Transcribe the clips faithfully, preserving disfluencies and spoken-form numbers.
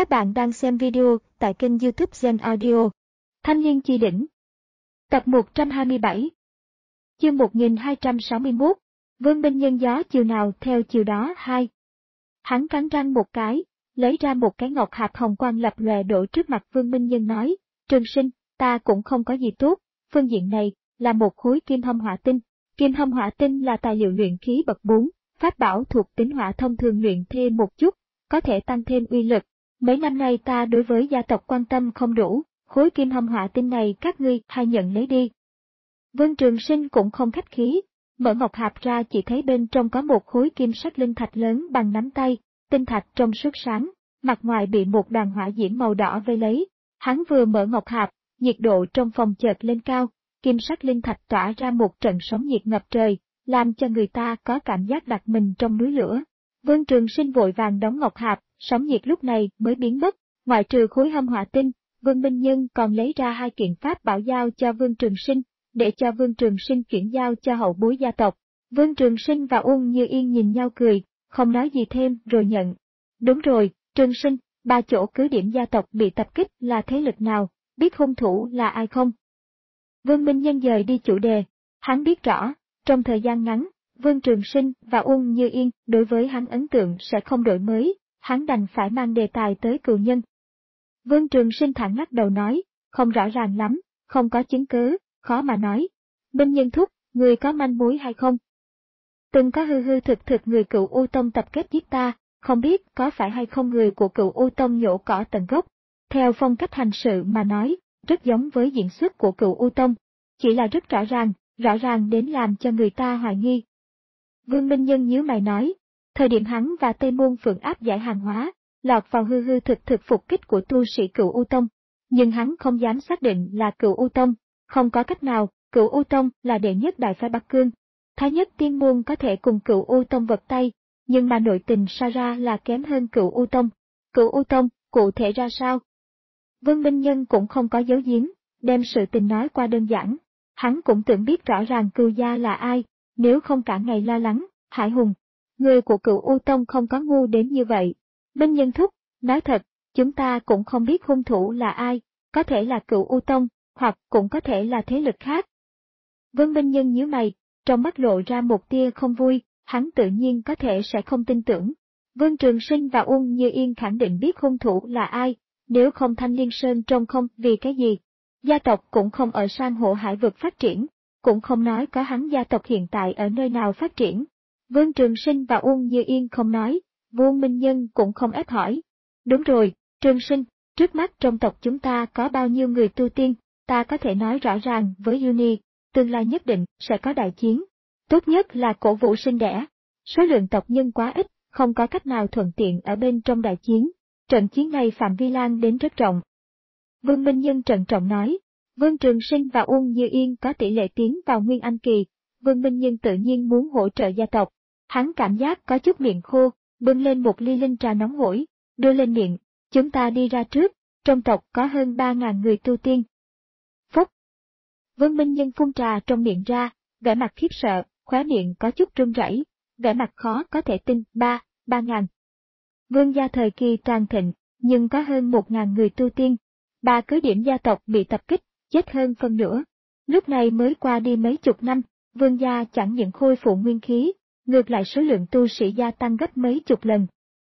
Các bạn đang xem video tại kênh YouTube Gen Audio. Thanh niên chi đỉnh. Tập một trăm hai mươi bảy. Chương một nghìn hai trăm sáu mươi mốt. Vương Minh Nhân gió chiều nào theo chiều đó hai. Hắn cắn răng một cái, lấy ra một cái ngọc hạt hồng quang lập lòe đổ trước mặt Vương Minh Nhân nói, Trường sinh, ta cũng không có gì tốt, phương diện này là một khối kim hâm hỏa tinh. Kim hâm hỏa tinh là tài liệu luyện khí bậc bốn, pháp bảo thuộc tính hỏa thông thường luyện thêm một chút, có thể tăng thêm uy lực. Mấy năm nay ta đối với gia tộc quan tâm không đủ, khối kim hâm hỏa tinh này các ngươi hay nhận lấy đi. Vương Trường Sinh cũng không khách khí, mở ngọc hạp ra chỉ thấy bên trong có một khối kim sắc linh thạch lớn bằng nắm tay, tinh thạch trong suốt sáng, mặt ngoài bị một đoàn hỏa diễm màu đỏ vây lấy. Hắn vừa mở ngọc hạp, nhiệt độ trong phòng chợt lên cao, kim sắc linh thạch tỏa ra một trận sóng nhiệt ngập trời, làm cho người ta có cảm giác đặt mình trong núi lửa. Vương Trường Sinh vội vàng đóng ngọc hạp, sóng nhiệt lúc này mới biến mất, ngoại trừ khối hâm hỏa tinh, Vương Minh Nhân còn lấy ra hai kiện pháp bảo giao cho Vương Trường Sinh, để cho Vương Trường Sinh chuyển giao cho hậu bối gia tộc. Vương Trường Sinh và Uông Như Yên nhìn nhau cười, không nói gì thêm rồi nhận. Đúng rồi, Trường Sinh, ba chỗ cứ điểm gia tộc bị tập kích là thế lực nào, biết hung thủ là ai không? Vương Minh Nhân dời đi chủ đề, hắn biết rõ, trong thời gian ngắn, Vương Trường Sinh và Uông Như Yên đối với hắn ấn tượng sẽ không đổi mới, hắn đành phải mang đề tài tới cựu nhân. Vương Trường Sinh thẳng lắc đầu nói, không rõ ràng lắm, không có chứng cứ, khó mà nói. Minh Nhân thúc, người có manh mối hay không? Từng có hư hư thực thực người cựu U Tông tập kết giết ta, không biết có phải hay không người của cựu U Tông nhổ cỏ tận gốc. Theo phong cách hành sự mà nói, rất giống với diễn xuất của cựu U Tông, chỉ là rất rõ ràng, rõ ràng đến làm cho người ta hoài nghi. Vương Minh Nhân nhíu mày nói, thời điểm hắn và Tây Môn Phượng áp giải hàng hóa, lọt vào hư hư thực thực phục kích của tu sĩ cựu U Tông, nhưng hắn không dám xác định là cựu U Tông, không có cách nào, cựu U Tông là đệ nhất đại phái Bắc Cương. Thái nhất tiên môn có thể cùng cựu U Tông vật tay, nhưng mà nội tình so ra là kém hơn cựu U Tông. Cựu U Tông, cụ thể ra sao? Vương Minh Nhân cũng không có giấu giếm, đem sự tình nói qua đơn giản. Hắn cũng tưởng biết rõ ràng cựu gia là ai, nếu không cả ngày lo lắng, Hải Hùng. Người của cựu U Tông không có ngu đến như vậy. Minh Nhân thúc, nói thật, chúng ta cũng không biết hung thủ là ai, có thể là cựu U Tông, hoặc cũng có thể là thế lực khác. Vương Minh Nhân nhíu mày, trong mắt lộ ra một tia không vui, hắn tự nhiên có thể sẽ không tin tưởng. Vương Trường Sinh và Uông Như Yên khẳng định biết hung thủ là ai, nếu không Thanh Liên Sơn trông không vì cái gì. Gia tộc cũng không ở sang hộ hải vực phát triển, cũng không nói có hắn gia tộc hiện tại ở nơi nào phát triển. Vương Trường Sinh và Uông Như Yên không nói, Vương Minh Nhân cũng không ép hỏi. Đúng rồi, Trường Sinh, trước mắt trong tộc chúng ta có bao nhiêu người tu tiên, ta có thể nói rõ ràng với Uni, tương lai nhất định sẽ có đại chiến. Tốt nhất là cổ vũ sinh đẻ. Số lượng tộc nhân quá ít, không có cách nào thuận tiện ở bên trong đại chiến. Trận chiến này phạm vi lan đến rất rộng. Vương Minh Nhân trần trọng nói, Vương Trường Sinh và Uông Như Yên có tỷ lệ tiến vào Nguyên Anh Kỳ, Vương Minh Nhân tự nhiên muốn hỗ trợ gia tộc. Hắn cảm giác có chút miệng khô, bưng lên một ly linh trà nóng hổi, đưa lên miệng, chúng ta đi ra trước, trong tộc có hơn ba ngàn người tu tiên. Phúc! Vương Minh Nhân phun trà trong miệng ra, vẻ mặt khiếp sợ, khóe miệng có chút run rẩy, vẻ mặt khó có thể tin, ba, ba ngàn. Vương gia thời kỳ toàn thịnh, nhưng có hơn một ngàn người tu tiên. Ba cứ điểm gia tộc bị tập kích, chết hơn phân nửa. Lúc này mới qua đi mấy chục năm, vương gia chẳng những khôi phục nguyên khí, ngược lại số lượng tu sĩ gia tăng gấp mấy chục lần.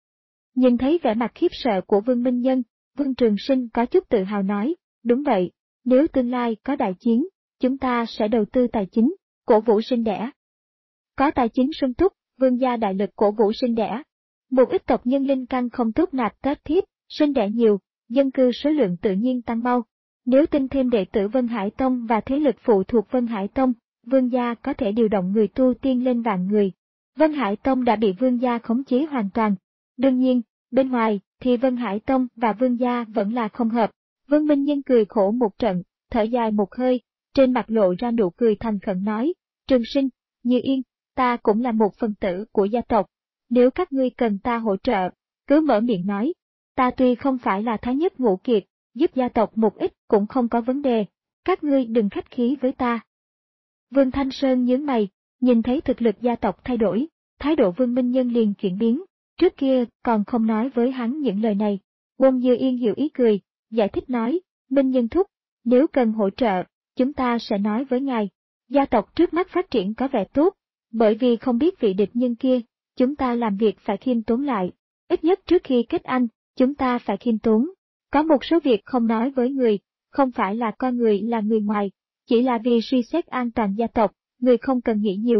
Nhìn thấy vẻ mặt khiếp sợ của Vương Minh Nhân, Vương Trường Sinh có chút tự hào nói, đúng vậy, nếu tương lai có đại chiến, chúng ta sẽ đầu tư tài chính, cổ vũ sinh đẻ. Có tài chính sung túc, vương gia đại lực cổ vũ sinh đẻ. Một ít tộc nhân linh căn không tốt nạp kết thiếp, sinh đẻ nhiều, dân cư số lượng tự nhiên tăng mau. Nếu tin thêm đệ tử Vân Hải Tông và thế lực phụ thuộc Vân Hải Tông, vương gia có thể điều động người tu tiên lên vạn người. Vân Hải Tông đã bị vương gia khống chế hoàn toàn. Đương nhiên, bên ngoài thì Vân Hải Tông và vương gia vẫn là không hợp. Vương Minh Nhân cười khổ một trận, thở dài một hơi, trên mặt lộ ra nụ cười thành khẩn nói, Trường Sinh, Như Yên, ta cũng là một phần tử của gia tộc. Nếu các ngươi cần ta hỗ trợ, cứ mở miệng nói. Ta tuy không phải là thái nhất ngũ kiệt, giúp gia tộc một ít cũng không có vấn đề, các ngươi đừng khách khí với ta. Vương Thanh Sơn nhướng mày, nhìn thấy thực lực gia tộc thay đổi, thái độ Vương Minh Nhân liền chuyển biến, trước kia còn không nói với hắn những lời này, Uông Như Yên hiểu ý cười, giải thích nói, Minh Nhân thúc, nếu cần hỗ trợ, chúng ta sẽ nói với ngài. Gia tộc trước mắt phát triển có vẻ tốt, bởi vì không biết vị địch nhân kia, chúng ta làm việc phải khiêm tốn lại. Ít nhất trước khi kết anh, chúng ta phải khiêm tốn. Có một số việc không nói với người, không phải là coi người là người ngoài, chỉ là vì suy xét an toàn gia tộc, người không cần nghĩ nhiều.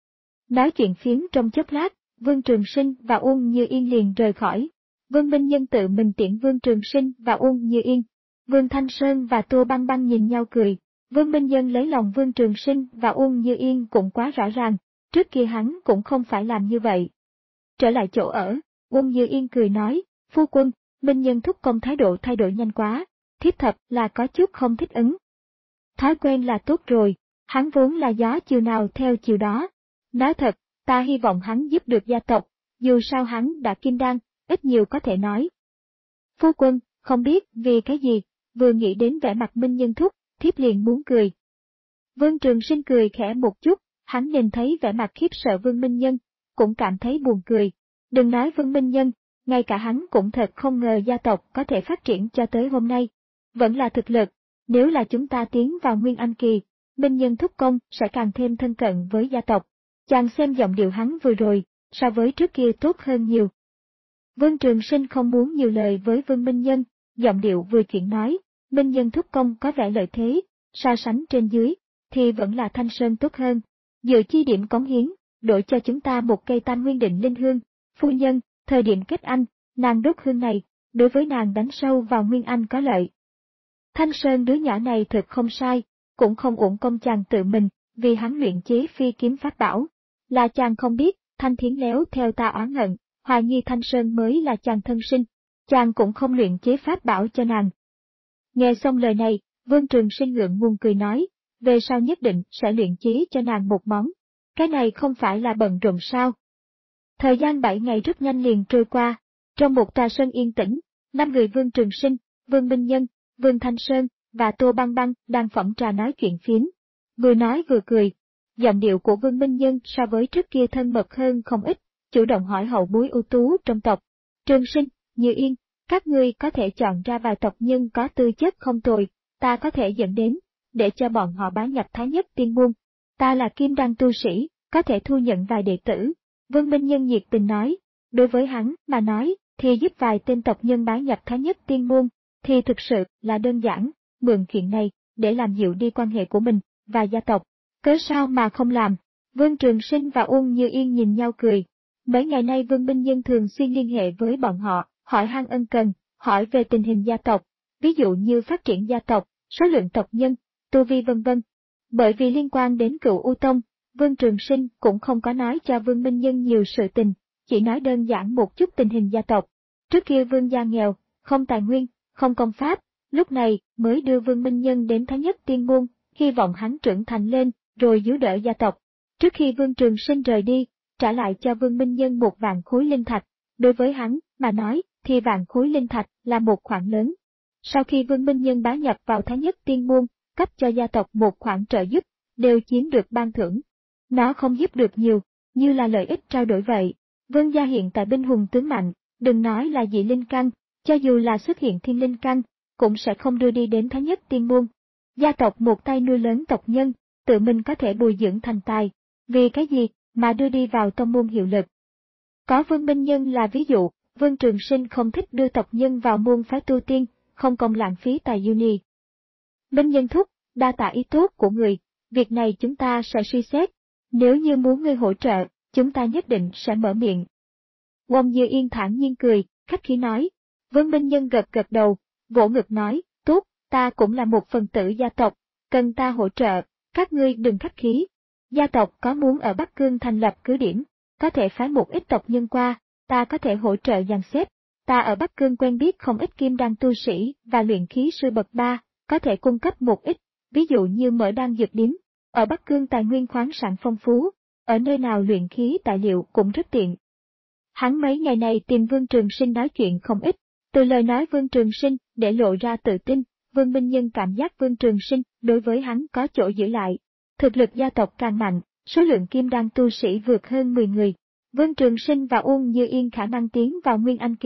Nói chuyện phiếm trong chốc lát, Vương Trường Sinh và Uông Như Yên liền rời khỏi. Vương Minh Nhân tự mình tiễn Vương Trường Sinh và Uông Như Yên. Vương Thanh Sơn và Tô Băng Băng nhìn nhau cười. Vương Minh Nhân lấy lòng Vương Trường Sinh và Uông Như Yên cũng quá rõ ràng, trước kia hắn cũng không phải làm như vậy. Trở lại chỗ ở, Uông Như Yên cười nói, phu quân, Minh Nhân thúc công thái độ thay đổi nhanh quá, thiếp thật là có chút không thích ứng. Thói quen là tốt rồi, hắn vốn là gió chiều nào theo chiều đó. Nói thật, ta hy vọng hắn giúp được gia tộc, dù sao hắn đã kim đan, ít nhiều có thể nói. Phu quân, không biết vì cái gì, vừa nghĩ đến vẻ mặt Minh Nhân thúc, thiếp liền muốn cười. Vương Trường Sinh cười khẽ một chút, hắn nhìn thấy vẻ mặt khiếp sợ Vương Minh Nhân, cũng cảm thấy buồn cười. Đừng nói Vương Minh Nhân, ngay cả hắn cũng thật không ngờ gia tộc có thể phát triển cho tới hôm nay. Vẫn là thực lực, nếu là chúng ta tiến vào Nguyên Anh kỳ, Minh Nhân thúc công sẽ càng thêm thân cận với gia tộc. Chàng xem giọng điệu hắn vừa rồi, so với trước kia tốt hơn nhiều. Vương Trường Sinh không muốn nhiều lời với Vương Minh Nhân, giọng điệu vừa chuyện nói, Minh Nhân thúc công có vẻ lợi thế, so sánh trên dưới, thì vẫn là Thanh Sơn tốt hơn. Dựa chi điểm cống hiến, đổi cho chúng ta một cây Tam Nguyên Định Linh Hương, phu nhân, thời điểm kết anh, nàng đốt hương này, đối với nàng đánh sâu vào Nguyên Anh có lợi. Thanh Sơn đứa nhỏ này thật không sai, cũng không uổng công chàng tự mình, vì hắn luyện chế phi kiếm pháp bảo. Là chàng không biết, Thanh Thiến léo theo ta oán hận, hoài nghi Thanh Sơn mới là chàng thân sinh, chàng cũng không luyện chế pháp bảo cho nàng. Nghe xong lời này, Vương Trường Sinh ngượng ngùng cười nói, về sau nhất định sẽ luyện chế cho nàng một món. Cái này không phải là bận rộn sao? Thời gian bảy ngày rất nhanh liền trôi qua, trong một tòa sân yên tĩnh, năm người Vương Trường Sinh, Vương Minh Nhân, Vương Thanh Sơn và Tô Băng Băng đang phỏng trà nói chuyện phiếm. Vừa nói vừa cười. Giọng điệu của Vương Minh Nhân so với trước kia thân mật hơn không ít, chủ động hỏi hậu bối ưu tú trong tộc. Trường Sinh, Như Yên, các ngươi có thể chọn ra vài tộc nhân có tư chất không tồi, ta có thể dẫn đến, để cho bọn họ bái nhập Thái Nhất Tiên Môn. Ta là kim đan tu sĩ, có thể thu nhận vài đệ tử. Vương Minh Nhân nhiệt tình nói, đối với hắn mà nói, thì giúp vài tên tộc nhân bái nhập Thái Nhất Tiên Môn, thì thực sự là đơn giản, mượn chuyện này, để làm dịu đi quan hệ của mình, và gia tộc. Cớ sao mà không làm? Vương Trường Sinh và Uông Như Yên nhìn nhau cười. Mấy ngày nay Vương Minh Nhân thường xuyên liên hệ với bọn họ, hỏi han ân cần, hỏi về tình hình gia tộc, ví dụ như phát triển gia tộc, số lượng tộc nhân, tu vi vân vân. Bởi vì liên quan đến Cựu U Tông, Vương Trường Sinh cũng không có nói cho Vương Minh Nhân nhiều sự tình, chỉ nói đơn giản một chút tình hình gia tộc. Trước kia Vương gia nghèo, không tài nguyên, không công pháp, lúc này mới đưa Vương Minh Nhân đến Thái Nhất Tiên Môn, hy vọng hắn trưởng thành lên, rồi giữ đỡ gia tộc. Trước khi Vương Trường Sinh rời đi, trả lại cho Vương Minh Nhân một vạn khối linh thạch, đối với hắn mà nói thì vạn khối linh thạch là một khoản lớn. Sau khi Vương Minh Nhân bá nhập vào Thái Nhất Tiên Môn, cấp cho gia tộc một khoản trợ giúp, đều chiếm được ban thưởng. Nó không giúp được nhiều, như là lợi ích trao đổi vậy. Vương gia hiện tại binh hùng tướng mạnh, đừng nói là dị linh căn, cho dù là xuất hiện thiên linh căn, cũng sẽ không đưa đi đến Thái Nhất Tiên Môn. Gia tộc một tay nuôi lớn tộc nhân, tự mình có thể bồi dưỡng thành tài, vì cái gì mà đưa đi vào tông môn hiệu lực. Có Vương Minh Nhân là ví dụ, Vương Trường Sinh không thích đưa tộc nhân vào môn phái tu tiên, không công lãng phí tài uni. Minh Nhân thúc, đa tạ ý tốt của người, việc này chúng ta sẽ suy xét, nếu như muốn ngươi hỗ trợ, chúng ta nhất định sẽ mở miệng. Uông Như Yên thản nhiên cười, khách khí nói. Vương Minh Nhân gật gật đầu, vỗ ngực nói, tốt, ta cũng là một phần tử gia tộc, cần ta hỗ trợ, các ngươi đừng khách khí. Gia tộc có muốn ở Bắc Cương thành lập cứ điểm, có thể phái một ít tộc nhân qua, ta có thể hỗ trợ dàn xếp. Ta ở Bắc Cương quen biết không ít kim đan tu sĩ và luyện khí sư bậc ba, có thể cung cấp một ít, ví dụ như mở đan dược điếm. Ở Bắc Cương tài nguyên khoáng sản phong phú, ở nơi nào luyện khí tài liệu cũng rất tiện. Hắn mấy ngày này tìm Vương Trường Sinh nói chuyện không ít, từ lời nói Vương Trường Sinh để lộ ra tự tin, Vương Minh Nhân cảm giác Vương Trường Sinh đối với hắn có chỗ giữ lại. Thực lực gia tộc càng mạnh, số lượng kim đan tu sĩ vượt hơn mười người. Vương Trường Sinh và Uông Như Yên khả năng tiến vào Nguyên Anh kỳ,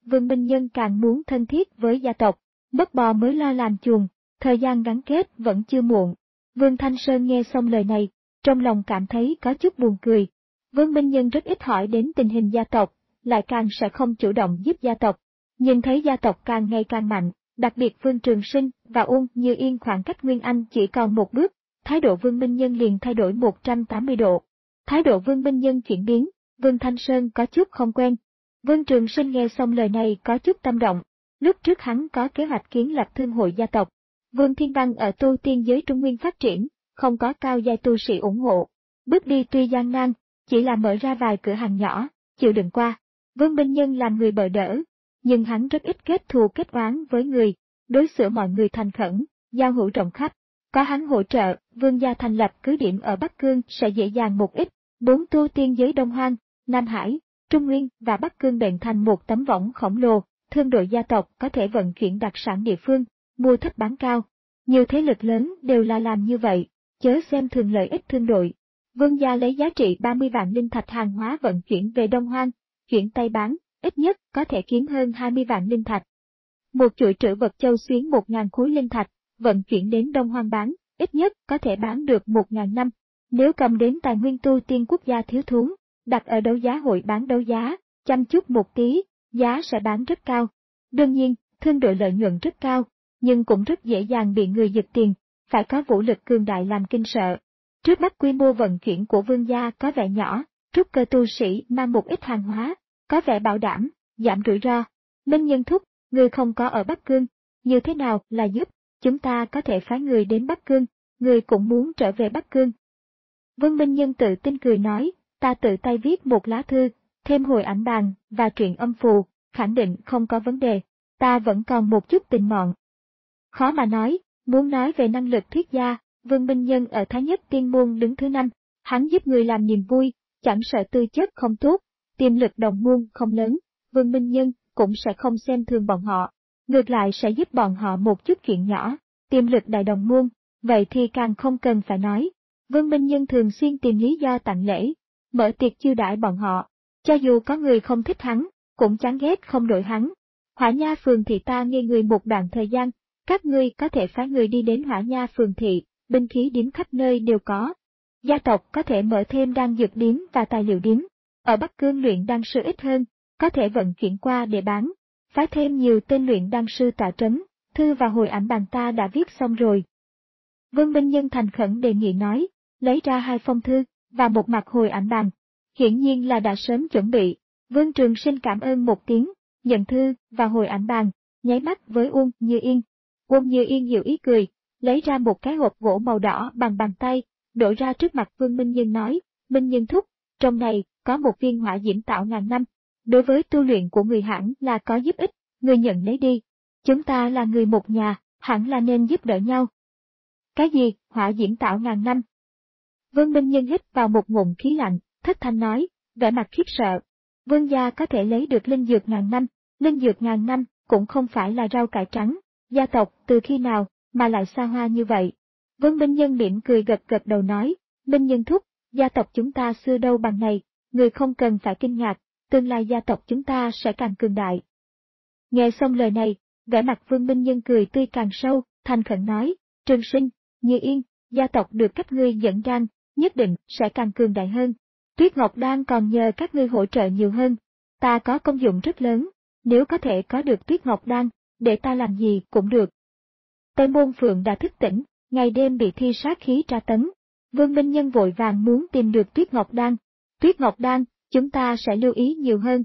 Vương Minh Nhân càng muốn thân thiết với gia tộc, mất bò mới lo làm chuồng, thời gian gắn kết vẫn chưa muộn. Vương Thanh Sơn nghe xong lời này, trong lòng cảm thấy có chút buồn cười. Vương Minh Nhân rất ít hỏi đến tình hình gia tộc, lại càng sẽ không chủ động giúp gia tộc. Nhưng thấy gia tộc càng ngày càng mạnh, đặc biệt Vương Trường Sinh và Uông Như Yên khoảng cách Nguyên Anh chỉ còn một bước, thái độ Vương Minh Nhân liền thay đổi một trăm tám mươi độ. Thái độ Vương Minh Nhân chuyển biến, Vương Thanh Sơn có chút không quen. Vương Trường Sinh nghe xong lời này có chút tâm động. Lúc trước hắn có kế hoạch kiến lập thương hội gia tộc. Vương Thiên Văn ở tu tiên giới Trung Nguyên phát triển, không có cao giai tu sĩ ủng hộ. Bước đi tuy gian nan, chỉ là mở ra vài cửa hàng nhỏ, chịu đựng qua. Vương Minh Nhân làm người bợ đỡ, nhưng hắn rất ít kết thù kết oán với người, đối xử mọi người thành khẩn, giao hữu rộng khắp. Có hắn hỗ trợ, Vương gia thành lập cứ điểm ở Bắc Cương sẽ dễ dàng một ít. Bốn tu tiên giới Đông Hoang, Nam Hải, Trung Nguyên và Bắc Cương bện thành một tấm võng khổng lồ, thương đội gia tộc có thể vận chuyển đặc sản địa phương, mua thấp bán cao. Nhiều thế lực lớn đều là làm như vậy, chớ xem thường lợi ích thương đội. Vương gia lấy giá trị ba mươi vạn linh thạch hàng hóa vận chuyển về Đông Hoang, chuyển tay bán, ít nhất có thể kiếm hơn hai mươi vạn linh thạch. Một chuỗi trữ vật châu xuyến một ngàn khối linh thạch, vận chuyển đến Đông Hoang bán, ít nhất có thể bán được một ngàn năm. Nếu cầm đến tài nguyên tu tiên quốc gia thiếu thốn, đặt ở đấu giá hội bán đấu giá, chăm chút một tí, giá sẽ bán rất cao. Đương nhiên, thương đội lợi nhuận rất cao, nhưng cũng rất dễ dàng bị người giật tiền, phải có vũ lực cường đại làm kinh sợ. Trước mắt quy mô vận chuyển của Vương gia có vẻ nhỏ, trúc cơ tu sĩ mang một ít hàng hóa, có vẻ bảo đảm, giảm rủi ro. Minh Nhân thúc, người không có ở Bắc Cương, như thế nào là giúp, chúng ta có thể phái người đến Bắc Cương, người cũng muốn trở về Bắc Cương. Vương Minh Nhân tự tin cười nói, ta tự tay viết một lá thư, thêm hồi ảnh bàn và truyện âm phù, khẳng định không có vấn đề, ta vẫn còn một chút tình mọn. Khó mà nói, muốn nói về năng lực thuyết gia, Vương Minh Nhân ở Thái Nhất Tiên Môn đứng thứ năm, hắn giúp người làm niềm vui, chẳng sợ tư chất không tốt, tiềm lực đồng môn không lớn, Vương Minh Nhân cũng sẽ không xem thường bọn họ, ngược lại sẽ giúp bọn họ một chút chuyện nhỏ, tiềm lực đại đồng môn, vậy thì càng không cần phải nói. Vương Minh Nhân thường xuyên tìm lý do tặng lễ, mở tiệc chiêu đãi bọn họ, cho dù có người không thích hắn, cũng chán ghét không đổi hắn. Hỏa Nha phường thị ta ngây người một đoạn thời gian, các ngươi có thể phái người đi đến Hỏa Nha phường thị, binh khí điếm khắp nơi đều có. Gia tộc có thể mở thêm đan dược điếm và tài liệu điếm. Ở Bắc Cương luyện đan sư ít hơn, có thể vận chuyển qua để bán. Phái thêm nhiều tên luyện đan sư tọa trấn, thư và hồi ảnh bàn ta đã viết xong rồi. Vương Minh Nhân thành khẩn đề nghị nói, lấy ra hai phong thư, và một mặt hồi ảnh bàn. Hiển nhiên là đã sớm chuẩn bị. Vương Trường Sinh cảm ơn một tiếng, nhận thư và hồi ảnh bàn, nháy mắt với Uông Như Yên. Uông Như Yên hiểu ý cười, lấy ra một cái hộp gỗ màu đỏ bằng bàn tay, đổ ra trước mặt Vương Minh Nhân nói, Minh Nhân thúc, trong này có một viên hỏa diễm tạo ngàn năm. Đối với tu luyện của người hẳn là có giúp ích, người nhận lấy đi. Chúng ta là người một nhà, hẳn là nên giúp đỡ nhau. Cái gì, hỏa diễm tạo ngàn năm? Vương Minh Nhân hít vào một ngụm khí lạnh, thất thanh nói, vẻ mặt khiếp sợ. Vương gia có thể lấy được linh dược ngàn năm, linh dược ngàn năm cũng không phải là rau cải trắng, gia tộc từ khi nào mà lại xa hoa như vậy. Vương Minh Nhân mỉm cười gật gật đầu nói, Minh Nhân thúc, gia tộc chúng ta xưa đâu bằng này, người không cần phải kinh ngạc, tương lai gia tộc chúng ta sẽ càng cường đại. Nghe xong lời này, vẻ mặt Vương Minh Nhân cười tươi càng sâu, thành khẩn nói, Trường Sinh, Như Yên, gia tộc được các ngươi dẫn đan, nhất định sẽ càng cường đại hơn. Tuyết Ngọc Đan còn nhờ các ngươi hỗ trợ nhiều hơn. Ta có công dụng rất lớn, nếu có thể có được Tuyết Ngọc Đan, để ta làm gì cũng được. Tây Môn Phượng đã thức tỉnh, ngày đêm bị thi sát khí tra tấn. Vương Minh Nhân vội vàng muốn tìm được Tuyết Ngọc Đan. Tuyết Ngọc Đan, chúng ta sẽ lưu ý nhiều hơn.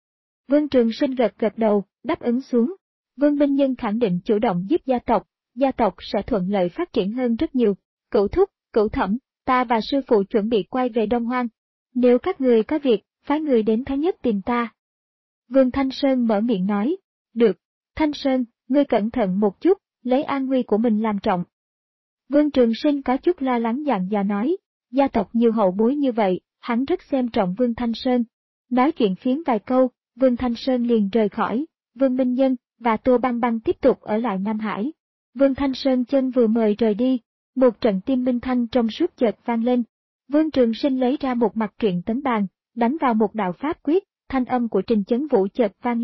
Vương Trường Sinh gật gật đầu, đáp ứng xuống. Vương Minh Nhân khẳng định chủ động giúp gia tộc, gia tộc sẽ thuận lợi phát triển hơn rất nhiều. Cửu thúc, Cửu thẩm, ta và sư phụ chuẩn bị quay về Đông Hoang. Nếu các người có việc, phái người đến Thái Nhất tìm ta. Vương Thanh Sơn mở miệng nói, được, Thanh Sơn, ngươi cẩn thận một chút, lấy an nguy của mình làm trọng. Vương Trường Sinh có chút lo lắng dặn dò nói, gia tộc nhiều hậu bối như vậy, hắn rất xem trọng Vương Thanh Sơn. Nói chuyện phiếm vài câu, Vương Thanh Sơn liền rời khỏi, Vương Minh Nhân và Tô Băng Băng tiếp tục ở lại Nam Hải. Vương Thanh Sơn chân vừa mời rời đi, một trận tim minh thanh trong suốt chợt vang lên. Vương Trường Sinh lấy ra một mặt truyện tấm bàn, đánh vào một đạo pháp quyết, thanh âm của Trình Chấn Vũ chợt vang lên,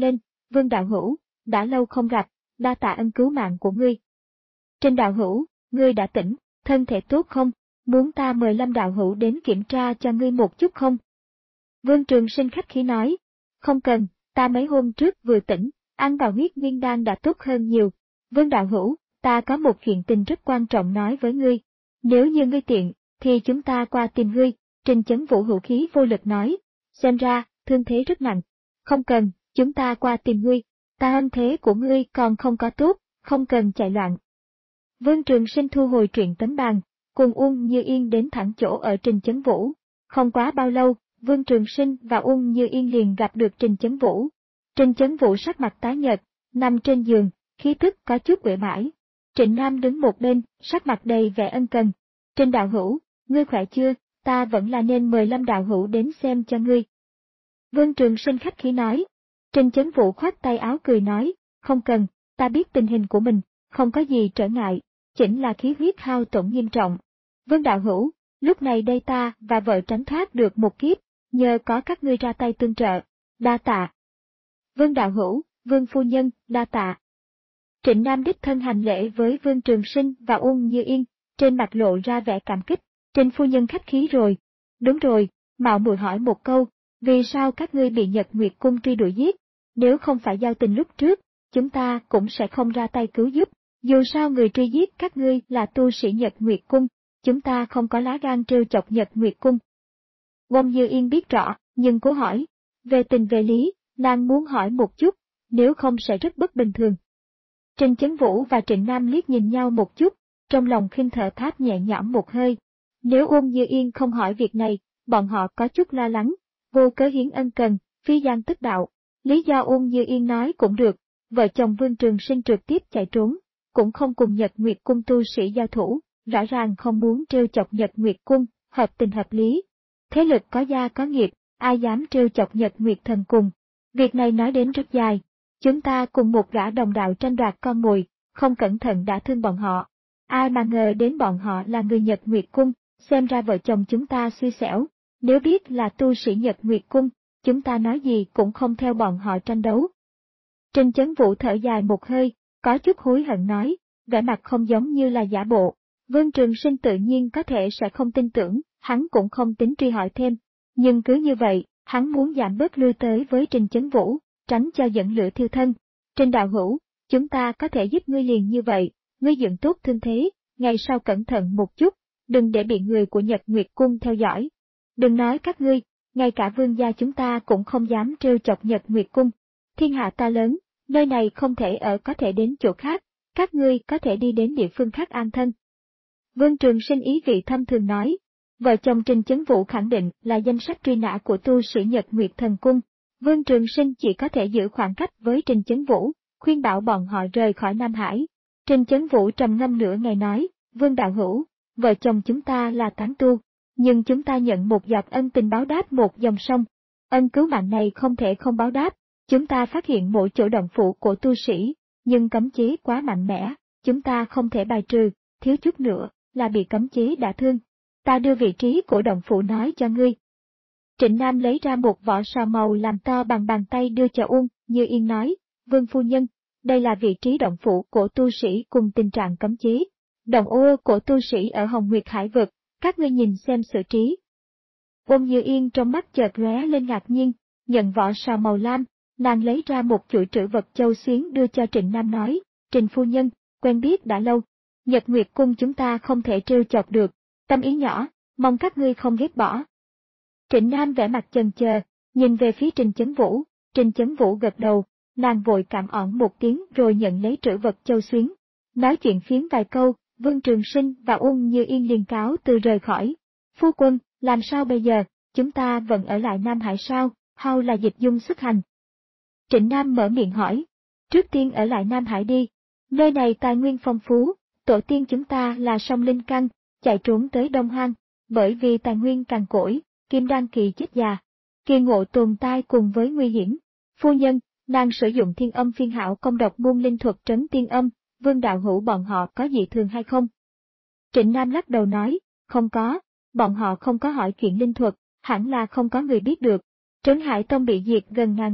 Vương đạo hữu, đã lâu không gặp, đa tạ ân cứu mạng của ngươi. Trình đạo hữu, ngươi đã tỉnh, thân thể tốt không? Muốn ta mời Lâm đạo hữu đến kiểm tra cho ngươi một chút không? Vương Trường Sinh khách khí nói, không cần, ta mấy hôm trước vừa tỉnh, ăn vào huyết nguyên đan đã tốt hơn nhiều. Vương đạo hữu, ta có một chuyện tình rất quan trọng nói với ngươi. Nếu như ngươi tiện, thì chúng ta qua tìm ngươi. Trình Chấn Vũ hữu khí vô lực nói, xem ra, thương thế rất nặng. Không cần, chúng ta qua tìm ngươi. Ta ân thế của ngươi còn không có tốt, không cần chạy loạn. Vương Trường Sinh thu hồi truyện tấm bàn, cùng Uông Như Yên đến thẳng chỗ ở Trình Chấn Vũ. Không quá bao lâu, Vương Trường Sinh và Uông Như Yên liền gặp được Trình Chấn Vũ. Trình Chấn Vũ sắc mặt tái nhợt, nằm trên giường, khí tức có chút uể oải. Trịnh Nam đứng một bên, sắc mặt đầy vẻ ân cần. Trình đạo hữu, ngươi khỏe chưa? Ta vẫn là nên mời Lâm đạo hữu đến xem cho ngươi. Vương Trường Sinh khách khí nói. Trình Chấn Vũ khoát tay áo cười nói, không cần, ta biết tình hình của mình, không có gì trở ngại, chính là khí huyết hao tổn nghiêm trọng. Vương đạo hữu, lúc này đây ta và vợ tránh thoát được một kiếp, nhờ có các ngươi ra tay tương trợ, đa tạ. Vương đạo hữu, Vương phu nhân, đa tạ. Trịnh Nam đích thân hành lễ với Vương Trường Sinh và Uông Như Yên, trên mặt lộ ra vẻ cảm kích. Trình phu nhân khách khí rồi. Đúng rồi, mạo muội hỏi một câu, vì sao các ngươi bị Nhật Nguyệt Cung truy đuổi giết? Nếu không phải giao tình lúc trước, chúng ta cũng sẽ không ra tay cứu giúp. Dù sao người truy giết các ngươi là tu sĩ Nhật Nguyệt Cung, chúng ta không có lá gan trêu chọc Nhật Nguyệt Cung. Uông Như Yên biết rõ, nhưng cố hỏi. Về tình về lý, nàng muốn hỏi một chút, nếu không sẽ rất bất bình thường. Trình Chấn Vũ và Trịnh Nam liếc nhìn nhau một chút, trong lòng khinh thở tháp nhẹ nhõm một hơi. Nếu Uông Như Yên không hỏi việc này, bọn họ có chút lo lắng, vô cớ hiến ân cần, phi gian tức đạo. Lý do Uông Như Yên nói cũng được, vợ chồng Vương Trường Sinh trực tiếp chạy trốn, cũng không cùng Nhật Nguyệt Cung tu sĩ giao thủ, rõ ràng không muốn trêu chọc Nhật Nguyệt Cung, hợp tình hợp lý. Thế lực có gia có nghiệp, ai dám trêu chọc Nhật Nguyệt Thần Cung. Việc này nói đến rất dài, chúng ta cùng một gã đồng đạo tranh đoạt con mồi, không cẩn thận đã thương bọn họ. Ai mà ngờ đến bọn họ là người Nhật Nguyệt Cung, xem ra vợ chồng chúng ta xui xẻo, nếu biết là tu sĩ Nhật Nguyệt Cung, chúng ta nói gì cũng không theo bọn họ tranh đấu. Trình Chấn Vũ thở dài một hơi, có chút hối hận nói, vẻ mặt không giống như là giả bộ. Vương Trường Sinh tự nhiên có thể sẽ không tin tưởng, hắn cũng không tính truy hỏi thêm. Nhưng cứ như vậy, hắn muốn giảm bớt lui tới với Trình Chấn Vũ, tránh cho dẫn lửa thiêu thân. Trình đạo hữu, chúng ta có thể giúp ngươi liền như vậy, ngươi dưỡng tốt thương thế, ngày sau cẩn thận một chút, đừng để bị người của Nhật Nguyệt Cung theo dõi. Đừng nói các ngươi, ngay cả vương gia chúng ta cũng không dám trêu chọc Nhật Nguyệt Cung. Thiên hạ ta lớn, nơi này không thể ở có thể đến chỗ khác, các ngươi có thể đi đến địa phương khác an thân. Vương Trường Sinh ý vị thâm thường nói, vợ chồng Trình Chấn Vũ khẳng định là danh sách truy nã của tu sĩ Nhật Nguyệt Thần Cung. Vương Trường Sinh chỉ có thể giữ khoảng cách với Trình Chấn Vũ, khuyên bảo bọn họ rời khỏi Nam Hải. Trình Chấn Vũ trầm ngâm nửa ngày nói, Vương đạo hữu, vợ chồng chúng ta là tán tu, nhưng chúng ta nhận một giọt ân tình báo đáp một dòng sông. Ân cứu mạng này không thể không báo đáp. Chúng ta phát hiện mỗi chỗ động phủ của tu sĩ, nhưng cấm chế quá mạnh mẽ, chúng ta không thể bài trừ, thiếu chút nữa là bị cấm chế đả thương. Ta đưa vị trí của động phủ nói cho ngươi. Trịnh Nam lấy ra một vỏ sò màu làm to bằng bàn tay đưa cho Uông Như Yên nói, Vương phu nhân, đây là vị trí động phủ của tu sĩ cùng tình trạng cấm chế. Động ô của tu sĩ ở Hồng Nguyệt Hải Vực, các ngươi nhìn xem xử trí. Uông Như Yên trong mắt chợt lóe lên ngạc nhiên, nhận vỏ sò màu lam, nàng lấy ra một chuỗi trữ vật châu xuyến đưa cho Trịnh Nam nói, Trịnh phu nhân, quen biết đã lâu, Nhật Nguyệt Cung chúng ta không thể trêu chọc được, tâm ý nhỏ, mong các ngươi không ghét bỏ. Trịnh Nam vẻ mặt chần chờ, nhìn về phía Trình Chấn Vũ, Trình Chấn Vũ gật đầu, nàng vội cảm ỏn một tiếng rồi nhận lấy trữ vật châu xuyến. Nói chuyện phiếm vài câu, Vương Trường Sinh và Uông Như Yên liền cáo từ rời khỏi. Phu quân, làm sao bây giờ, chúng ta vẫn ở lại Nam Hải sao, hay là dịch dung xuất hành? Trịnh Nam mở miệng hỏi, trước tiên ở lại Nam Hải đi, nơi này tài nguyên phong phú, tổ tiên chúng ta là sông Linh Căn, chạy trốn tới Đông Hoang, bởi vì tài nguyên cằn cỗi, Kim Đan kỳ chết già, kỳ ngộ tồn tai cùng với nguy hiểm. Phu nhân, nàng sử dụng thiên âm phiên hảo công độc muôn linh thuật trấn tiên âm, Vương đạo hữu bọn họ có gì thường hay không? Trịnh Nam lắc đầu nói, không có, bọn họ không có hỏi chuyện linh thuật, hẳn là không có người biết được. Trấn Hải Tông bị diệt gần ngàn năm,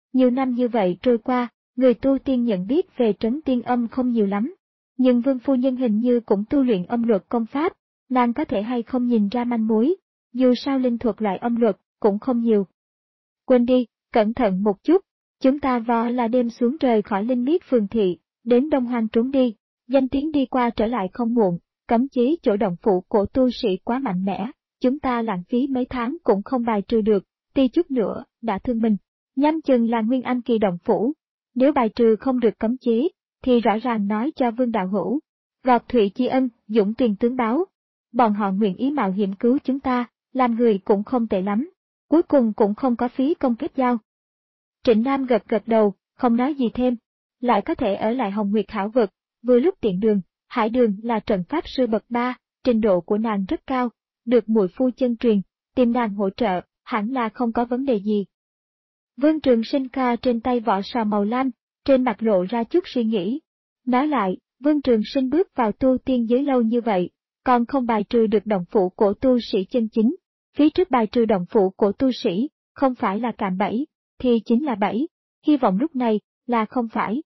Nhiều năm như vậy trôi qua, người tu tiên nhận biết về trấn tiên âm không nhiều lắm. Nhưng Vương phu nhân hình như cũng tu luyện âm luật công pháp, nàng có thể hay không nhìn ra manh mối, dù sao linh thuật loại âm luật cũng không nhiều. Quên đi, cẩn thận một chút, chúng ta vò là đêm xuống rời khỏi Linh Miết phường thị, đến Đông Hoang trốn đi, danh tiếng đi qua trở lại không muộn, cấm chế chỗ động phủ của tu sĩ quá mạnh mẽ, chúng ta lãng phí mấy tháng cũng không bài trừ được, ti chút nữa, đã thương mình, nhắm chừng là Nguyên Anh kỳ động phủ, nếu bài trừ không được cấm chế, thì rõ ràng nói cho Vương đạo hữu, gọt thủy chi ân, dũng tiền tướng báo, bọn họ nguyện ý mạo hiểm cứu chúng ta, làm người cũng không tệ lắm, cuối cùng cũng không có phí công kết giao. Trịnh Nam gật gật đầu, không nói gì thêm, lại có thể ở lại Hồng Nguyệt Hảo Vực, vừa lúc tiện đường, Hải Đường là trận pháp sư bậc ba, trình độ của nàng rất cao, được muội phu chân truyền, tìm nàng hỗ trợ, hẳn là không có vấn đề gì. Vương Trường Sinh ca trên tay vỏ sò màu lam, trên mặt lộ ra chút suy nghĩ. Nói lại, Vương Trường Sinh bước vào tu tiên giới lâu như vậy, còn không bài trừ được động phủ của tu sĩ chân chính. Phía trước bài trừ động phủ của tu sĩ, không phải là cạm bẫy, thì chính là bẫy, hy vọng lúc này là không phải.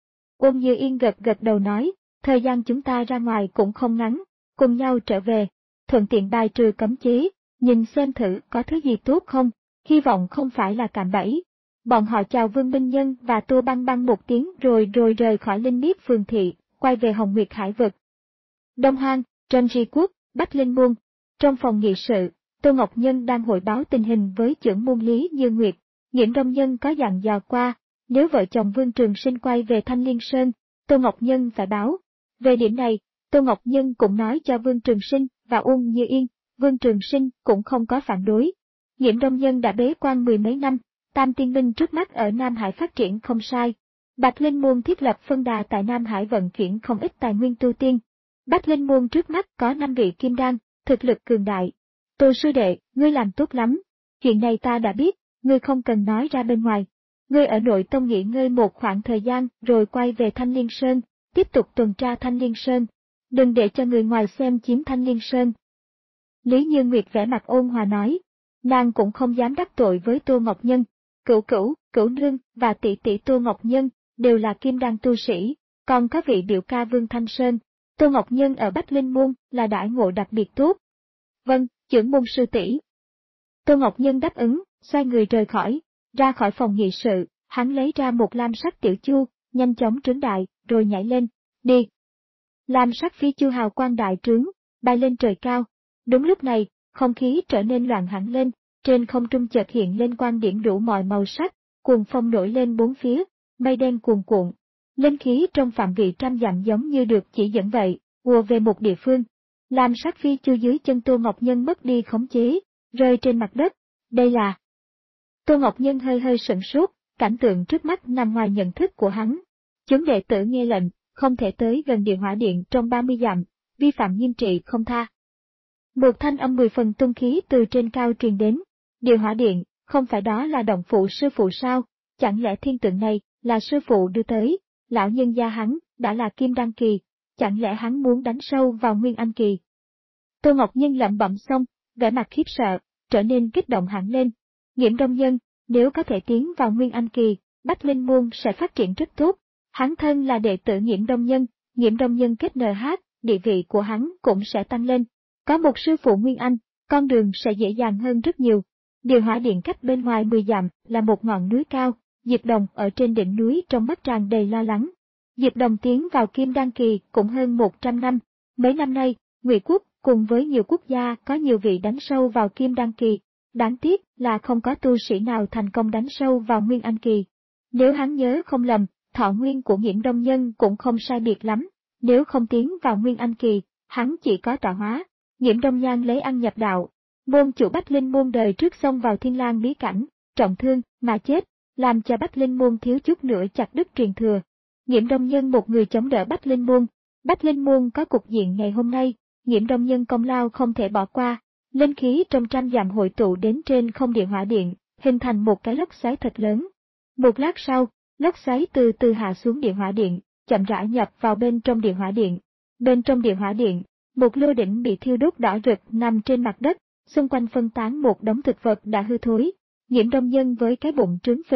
Ôn Như Yên gật gật đầu nói, thời gian chúng ta ra ngoài cũng không ngắn, cùng nhau trở về, thuận tiện bài trừ cấm chế, nhìn xem thử có thứ gì tốt không, hy vọng không phải là cạm bẫy. Bọn họ chào Vương Minh Nhân và Tô Băng Băng một tiếng rồi rồi rời khỏi Linh Miết phường thị, quay về Hồng Nguyệt Hải Vực. Đông Hoang, Trân Tri Quốc, Bách Linh Môn. Trong phòng nghị sự, Tô Ngọc Nhân đang hội báo tình hình với trưởng môn Lý Như Nguyệt. Nghiễm Đông Nhân có dặn dò qua, nếu vợ chồng Vương Trường Sinh quay về Thanh Liên Sơn, Tô Ngọc Nhân phải báo. Về điểm này, Tô Ngọc Nhân cũng nói cho Vương Trường Sinh và Ôn Như Yên, Vương Trường Sinh cũng không có phản đối. Nghiễm Đông Nhân đã bế quan mười mấy năm, Tam Tiên Minh trước mắt ở Nam Hải phát triển không sai. Bạch Linh Môn thiết lập phân đà tại Nam Hải vận chuyển không ít tài nguyên tu tiên. Bạch Linh Môn trước mắt có năm vị kim đan, thực lực cường đại. Tô sư đệ, ngươi làm tốt lắm. Chuyện này ta đã biết, ngươi không cần nói ra bên ngoài. Ngươi ở nội tông nghỉ ngơi một khoảng thời gian rồi quay về Thanh Liên Sơn, tiếp tục tuần tra Thanh Liên Sơn. Đừng để cho người ngoài xem chiếm Thanh Liên Sơn. Lý Như Nguyệt vẻ mặt ôn hòa nói, nàng cũng không dám đắc tội với Tô Ngọc Nhân. Cửu Cửu, Cửu Nương và tỷ tỷ Tô Ngọc Nhân đều là kim đan tu sĩ, còn có vị biểu ca Vương Thanh Sơn. Tô Ngọc Nhân ở Bách Linh Môn là đãi ngộ đặc biệt tốt. Vâng, trưởng môn sư tỷ. Tô Ngọc Nhân đáp ứng, xoay người rời khỏi, ra khỏi phòng nghị sự, hắn lấy ra một lam sắc tiểu chu, nhanh chóng trướng đại, rồi nhảy lên, đi. Lam sắc phi chu hào quang đại trướng, bay lên trời cao. Đúng lúc này, không khí trở nên loạn hẳn lên, trên không trung chợt hiện lên quang điểm đủ mọi màu sắc, cuồng phong nổi lên bốn phía, mây đen cuồn cuộn. Linh khí trong phạm vị trăm dặm giống như được chỉ dẫn vậy, ùa về một địa phương. Lam sắc phi chu dưới chân Tô Ngọc Nhân mất đi khống chế, rơi trên mặt đất. Đây là... Tô Ngọc Nhân hơi hơi sửng sốt, cảnh tượng trước mắt nằm ngoài nhận thức của hắn. Chúng đệ tử nghe lệnh, không thể tới gần địa hỏa điện trong ba mươi dặm, vi phạm nghiêm trị không tha. Một thanh âm mười phần tung khí từ trên cao truyền đến. Địa hỏa điện, không phải đó là động phụ sư phụ sao? Chẳng lẽ thiên tượng này là sư phụ đưa tới? Lão nhân gia hắn đã là kim đan kỳ, chẳng lẽ hắn muốn đánh sâu vào nguyên anh kỳ? Tô Ngọc Nhân lẩm bẩm xong, vẻ mặt khiếp sợ, trở nên kích động hẳn lên. Nghiễm Đông Nhân, nếu có thể tiến vào nguyên anh kỳ, Bách Linh Môn sẽ phát triển rất tốt. Hắn thân là đệ tử Nghiễm Đông Nhân, Nghiễm Đông Nhân kết nờ hát, địa vị của hắn cũng sẽ tăng lên. Có một sư phụ nguyên anh, con đường sẽ dễ dàng hơn rất nhiều. Địa hỏa điện cách bên ngoài mười dặm là một ngọn núi cao, Diệp Đồng ở trên đỉnh núi trong mắt tràn đầy lo lắng. Diệp Đồng tiến vào kim đan kỳ cũng hơn một trăm năm. Mấy năm nay, Ngụy Quốc cùng với nhiều quốc gia có nhiều vị đánh sâu vào kim đan kỳ. Đáng tiếc là không có tu sĩ nào thành công đánh sâu vào nguyên anh kỳ. Nếu hắn nhớ không lầm, thọ nguyên của Nghiễm Đông Nhân cũng không sai biệt lắm. Nếu không tiến vào nguyên anh kỳ, hắn chỉ có tọa hóa. Nghiễm Đông Nhan lấy ăn nhập đạo. Môn chủ Bách Linh Môn đời trước xông vào Thiên Lang bí cảnh, trọng thương mà chết, làm cho Bách Linh Môn thiếu chút nữa chặt đứt truyền thừa. Nghiễm Đông Nhân một người chống đỡ Bách Linh Môn. Bách Linh Môn có cục diện ngày hôm nay, Nghiễm Đông Nhân công lao không thể bỏ qua. Linh khí trong trăm dặm hội tụ đến trên không địa hỏa điện, hình thành một cái lốc xoáy thật lớn. Một lát sau, lốc xoáy từ từ hạ xuống địa hỏa điện, chậm rãi nhập vào bên trong địa hỏa điện. Bên trong địa hỏa điện, một lô đỉnh bị thiêu đốt đỏ rực nằm trên mặt đất, xung quanh phân tán một đống thực vật đã hư thối. Nghiễm Đông Nhân với cái bụng trướng phình,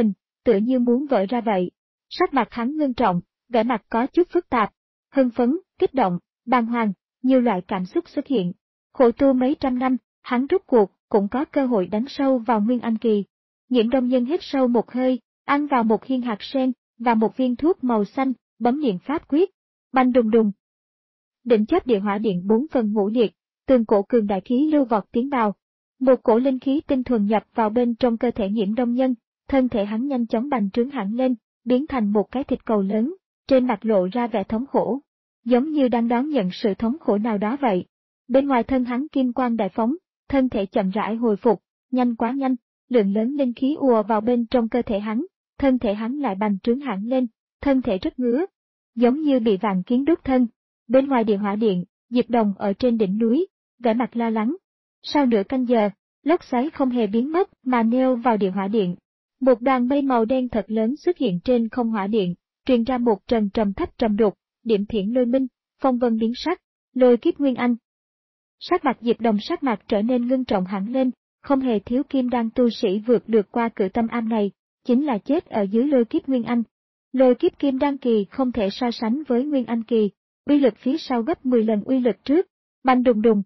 tựa như muốn vỡ ra vậy. Sắc mặt hắn ngưng trọng, vẻ mặt có chút phức tạp, hưng phấn, kích động, bàng hoàng, nhiều loại cảm xúc xuất hiện. Khổ tu mấy trăm năm, hắn rút cuộc cũng có cơ hội đánh sâu vào Nguyên Anh kỳ. Nghiễm Đông Nhân hít sâu một hơi, ăn vào một viên hạt sen và một viên thuốc màu xanh, bấm niệm pháp quyết, banh đùng đùng. Đỉnh chớp địa hỏa điện bốn phần ngũ liệt, từng cổ cường đại khí lưu vọt tiến vào. Một cổ linh khí tinh thuần nhập vào bên trong cơ thể Nghiễm Đông Nhân, thân thể hắn nhanh chóng bành trướng hẳn lên, biến thành một cái thịt cầu lớn, trên mặt lộ ra vẻ thống khổ, giống như đang đón nhận sự thống khổ nào đó vậy. Bên ngoài thân hắn kim quang đại phóng, thân thể chậm rãi hồi phục, nhanh quá nhanh, lượng lớn linh khí ùa vào bên trong cơ thể hắn, thân thể hắn lại bành trướng hẳn lên, thân thể rất ngứa, giống như bị vạn kiến đốt thân. Bên ngoài địa hỏa điện, Diệp Đồng ở trên đỉnh núi, vẻ mặt lo lắng. Sau nửa canh giờ, lốc xoáy không hề biến mất mà neo vào địa hỏa điện. Một đoàn mây màu đen thật lớn xuất hiện trên không hỏa điện, truyền ra một trầm trầm thấp trầm đục, điểm thiển lôi minh, phong vân biến sắc, lôi kiếp Nguyên Anh. Sắc mặt Diệp Đồng sắc mặt trở nên ngưng trọng hẳn lên, không hề thiếu kim đan tu sĩ vượt được qua cự tâm am này, chính là chết ở dưới lôi kiếp Nguyên Anh. Lôi kiếp kim đan kỳ không thể so sánh với Nguyên Anh kỳ, uy lực phía sau gấp mười lần uy lực trước, banh đùng đùng.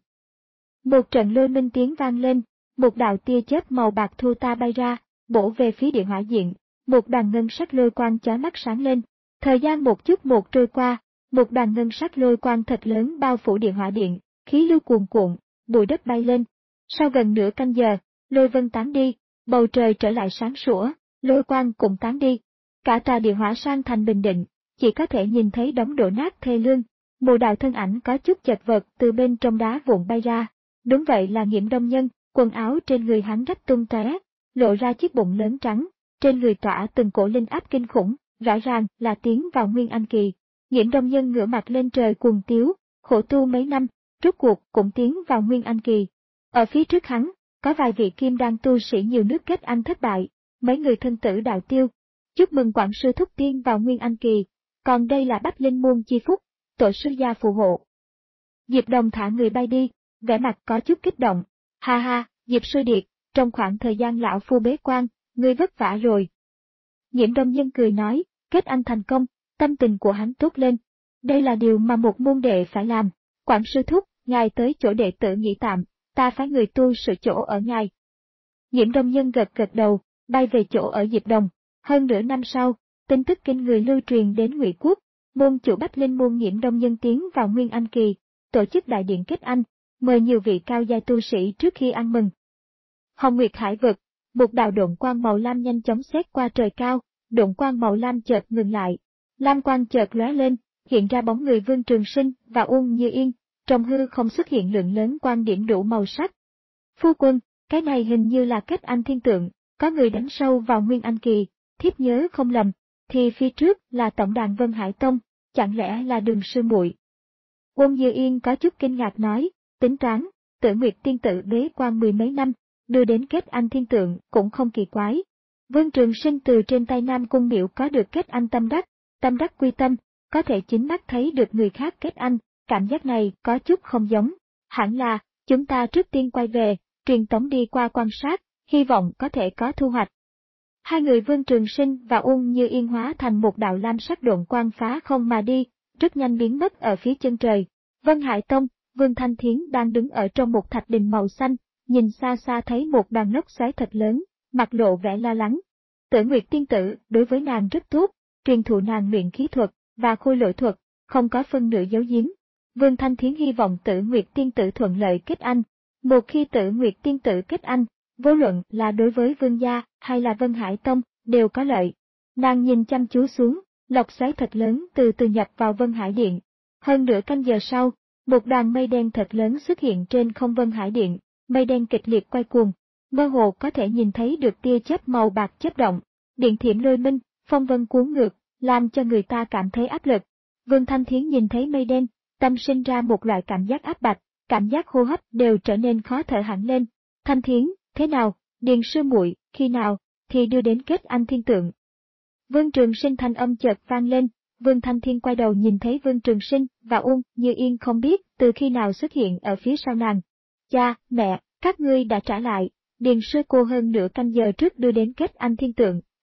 Một trận lôi minh tiếng vang lên, một đạo tia chớp màu bạc thu ta bay ra, bổ về phía địa hỏa diện, một đoàn ngân sắc lôi quang chói mắt sáng lên. Thời gian một chút một trôi qua, một đoàn ngân sắc lôi quang thật lớn bao phủ địa hỏa điện, khí lưu cuồn cuộn, bụi đất bay lên. Sau gần nửa canh giờ, lôi vân tán đi, bầu trời trở lại sáng sủa, lôi quang cũng tán đi. Cả tòa địa hỏa sang thành bình định, chỉ có thể nhìn thấy đống đổ nát thê lương. Một đạo thân ảnh có chút chật vật từ bên trong đá vụn bay ra. Đúng vậy là Nghiễm Đông Nhân, quần áo trên người hắn rách tung tóe, lộ ra chiếc bụng lớn trắng, trên người tỏa từng cổ linh áp kinh khủng, rõ ràng là tiến vào Nguyên Anh kỳ. Nghiễm Đông Nhân ngửa mặt lên trời cuồng tiếu, khổ tu mấy năm, rốt cuộc cũng tiến vào Nguyên Anh kỳ. Ở phía trước hắn, có vài vị kim đan tu sĩ nhiều nước kết anh thất bại, mấy người thân tử đạo tiêu. Chúc mừng Quảng sư thúc tiên vào Nguyên Anh kỳ, còn đây là Bách Linh môn chi phúc, tổ sư gia phù hộ. Diệp Đồng thả người bay đi, vẻ mặt có chút kích động. Ha ha, Diệp sư điệt, trong khoảng thời gian lão phu bế quan, ngươi vất vả rồi. Nghiễm Đông Nhân cười nói, kết anh thành công, tâm tình của hắn tốt lên. Đây là điều mà một môn đệ phải làm. Quảng sư thúc, ngài tới chỗ đệ tử nghỉ tạm, ta phái người tu sửa chỗ ở ngài. Nghiễm Đông Nhân gật gật đầu, bay về chỗ ở Diệp Đồng. Hơn nửa năm sau, tin tức kinh người lưu truyền đến Ngụy Quốc, môn chủ Bách Linh môn Nghiễm Đông Nhân tiến vào Nguyên Anh kỳ, tổ chức đại điện kết anh, mời nhiều vị cao giai tu sĩ trước khi ăn mừng. Hồng Nguyệt Hải vực, một đạo độn quang màu lam nhanh chóng xẹt qua trời cao, độn quang màu lam chợt ngừng lại, lam quang chợt lóe lên, hiện ra bóng người Vương Trường Sinh và Uông Như Yên, trong hư không xuất hiện lượng lớn quang điểm đủ màu sắc. Phu quân, cái này hình như là kết anh thiên tượng, có người đánh sâu vào Nguyên Anh kỳ, thiếp nhớ không lầm, thì phía trước là tổng đàn Vân Hải Tông, chẳng lẽ là Đường sư muội? Uông Như Yên có chút kinh ngạc nói, tính toán, Tử Nguyệt tiên tử bế quan mười mấy năm, đưa đến kết anh thiên tượng cũng không kỳ quái. Vương Trường Sinh từ trên tay Nam Cung Miệu có được kết anh tâm đắc, tâm đắc quy tâm, có thể chính mắt thấy được người khác kết anh, cảm giác này có chút không giống. Hẳn là, chúng ta trước tiên quay về, truyền tống đi qua quan sát, hy vọng có thể có thu hoạch. Hai người Vương Trường Sinh và Uông Như Yên hóa thành một đạo lam sắc độn quang phá không mà đi, rất nhanh biến mất ở phía chân trời. Vân Hải Tông, Vương Thanh Thiến đang đứng ở trong một thạch đình màu xanh, nhìn xa xa thấy một đoàn lốc xoáy thật lớn, mặt lộ vẻ lo lắng. Tử Nguyệt tiên tử đối với nàng rất tốt, truyền thụ nàng luyện khí thuật và khôi lỗi thuật, không có phân nửa giấu giếm. Vương Thanh Thiến hy vọng Tử Nguyệt tiên tử thuận lợi kết anh. Một khi Tử Nguyệt tiên tử kết anh, vô luận là đối với Vương gia hay là Vân Hải Tông đều có lợi. Nàng nhìn chăm chú xuống, lốc xoáy thật lớn từ từ nhập vào Vân Hải Điện. Hơn nửa canh giờ sau, một đoàn mây đen thật lớn xuất hiện trên không Vân Hải Điện, mây đen kịch liệt quay cuồng, mơ hồ có thể nhìn thấy được tia chớp màu bạc chớp động, điện thiểm lôi minh, phong vân cuốn ngược, làm cho người ta cảm thấy áp lực. Vương Thanh Thiến nhìn thấy mây đen, tâm sinh ra một loại cảm giác áp bách, cảm giác hô hấp đều trở nên khó thở hẳn lên. Thanh Thiến, thế nào, Điền sư muội, khi nào, thì đưa đến kết anh thiên tượng. Vương Trường Sinh thanh âm chợt vang lên, Vương Thanh Thiên quay đầu nhìn thấy Vương Trường Sinh và Uông Như Yên không biết từ khi nào xuất hiện ở phía sau nàng. Cha, mẹ, các ngươi đã trả lại, Điền sư cô hơn nửa canh giờ trước đưa đến kết anh thiên tượng,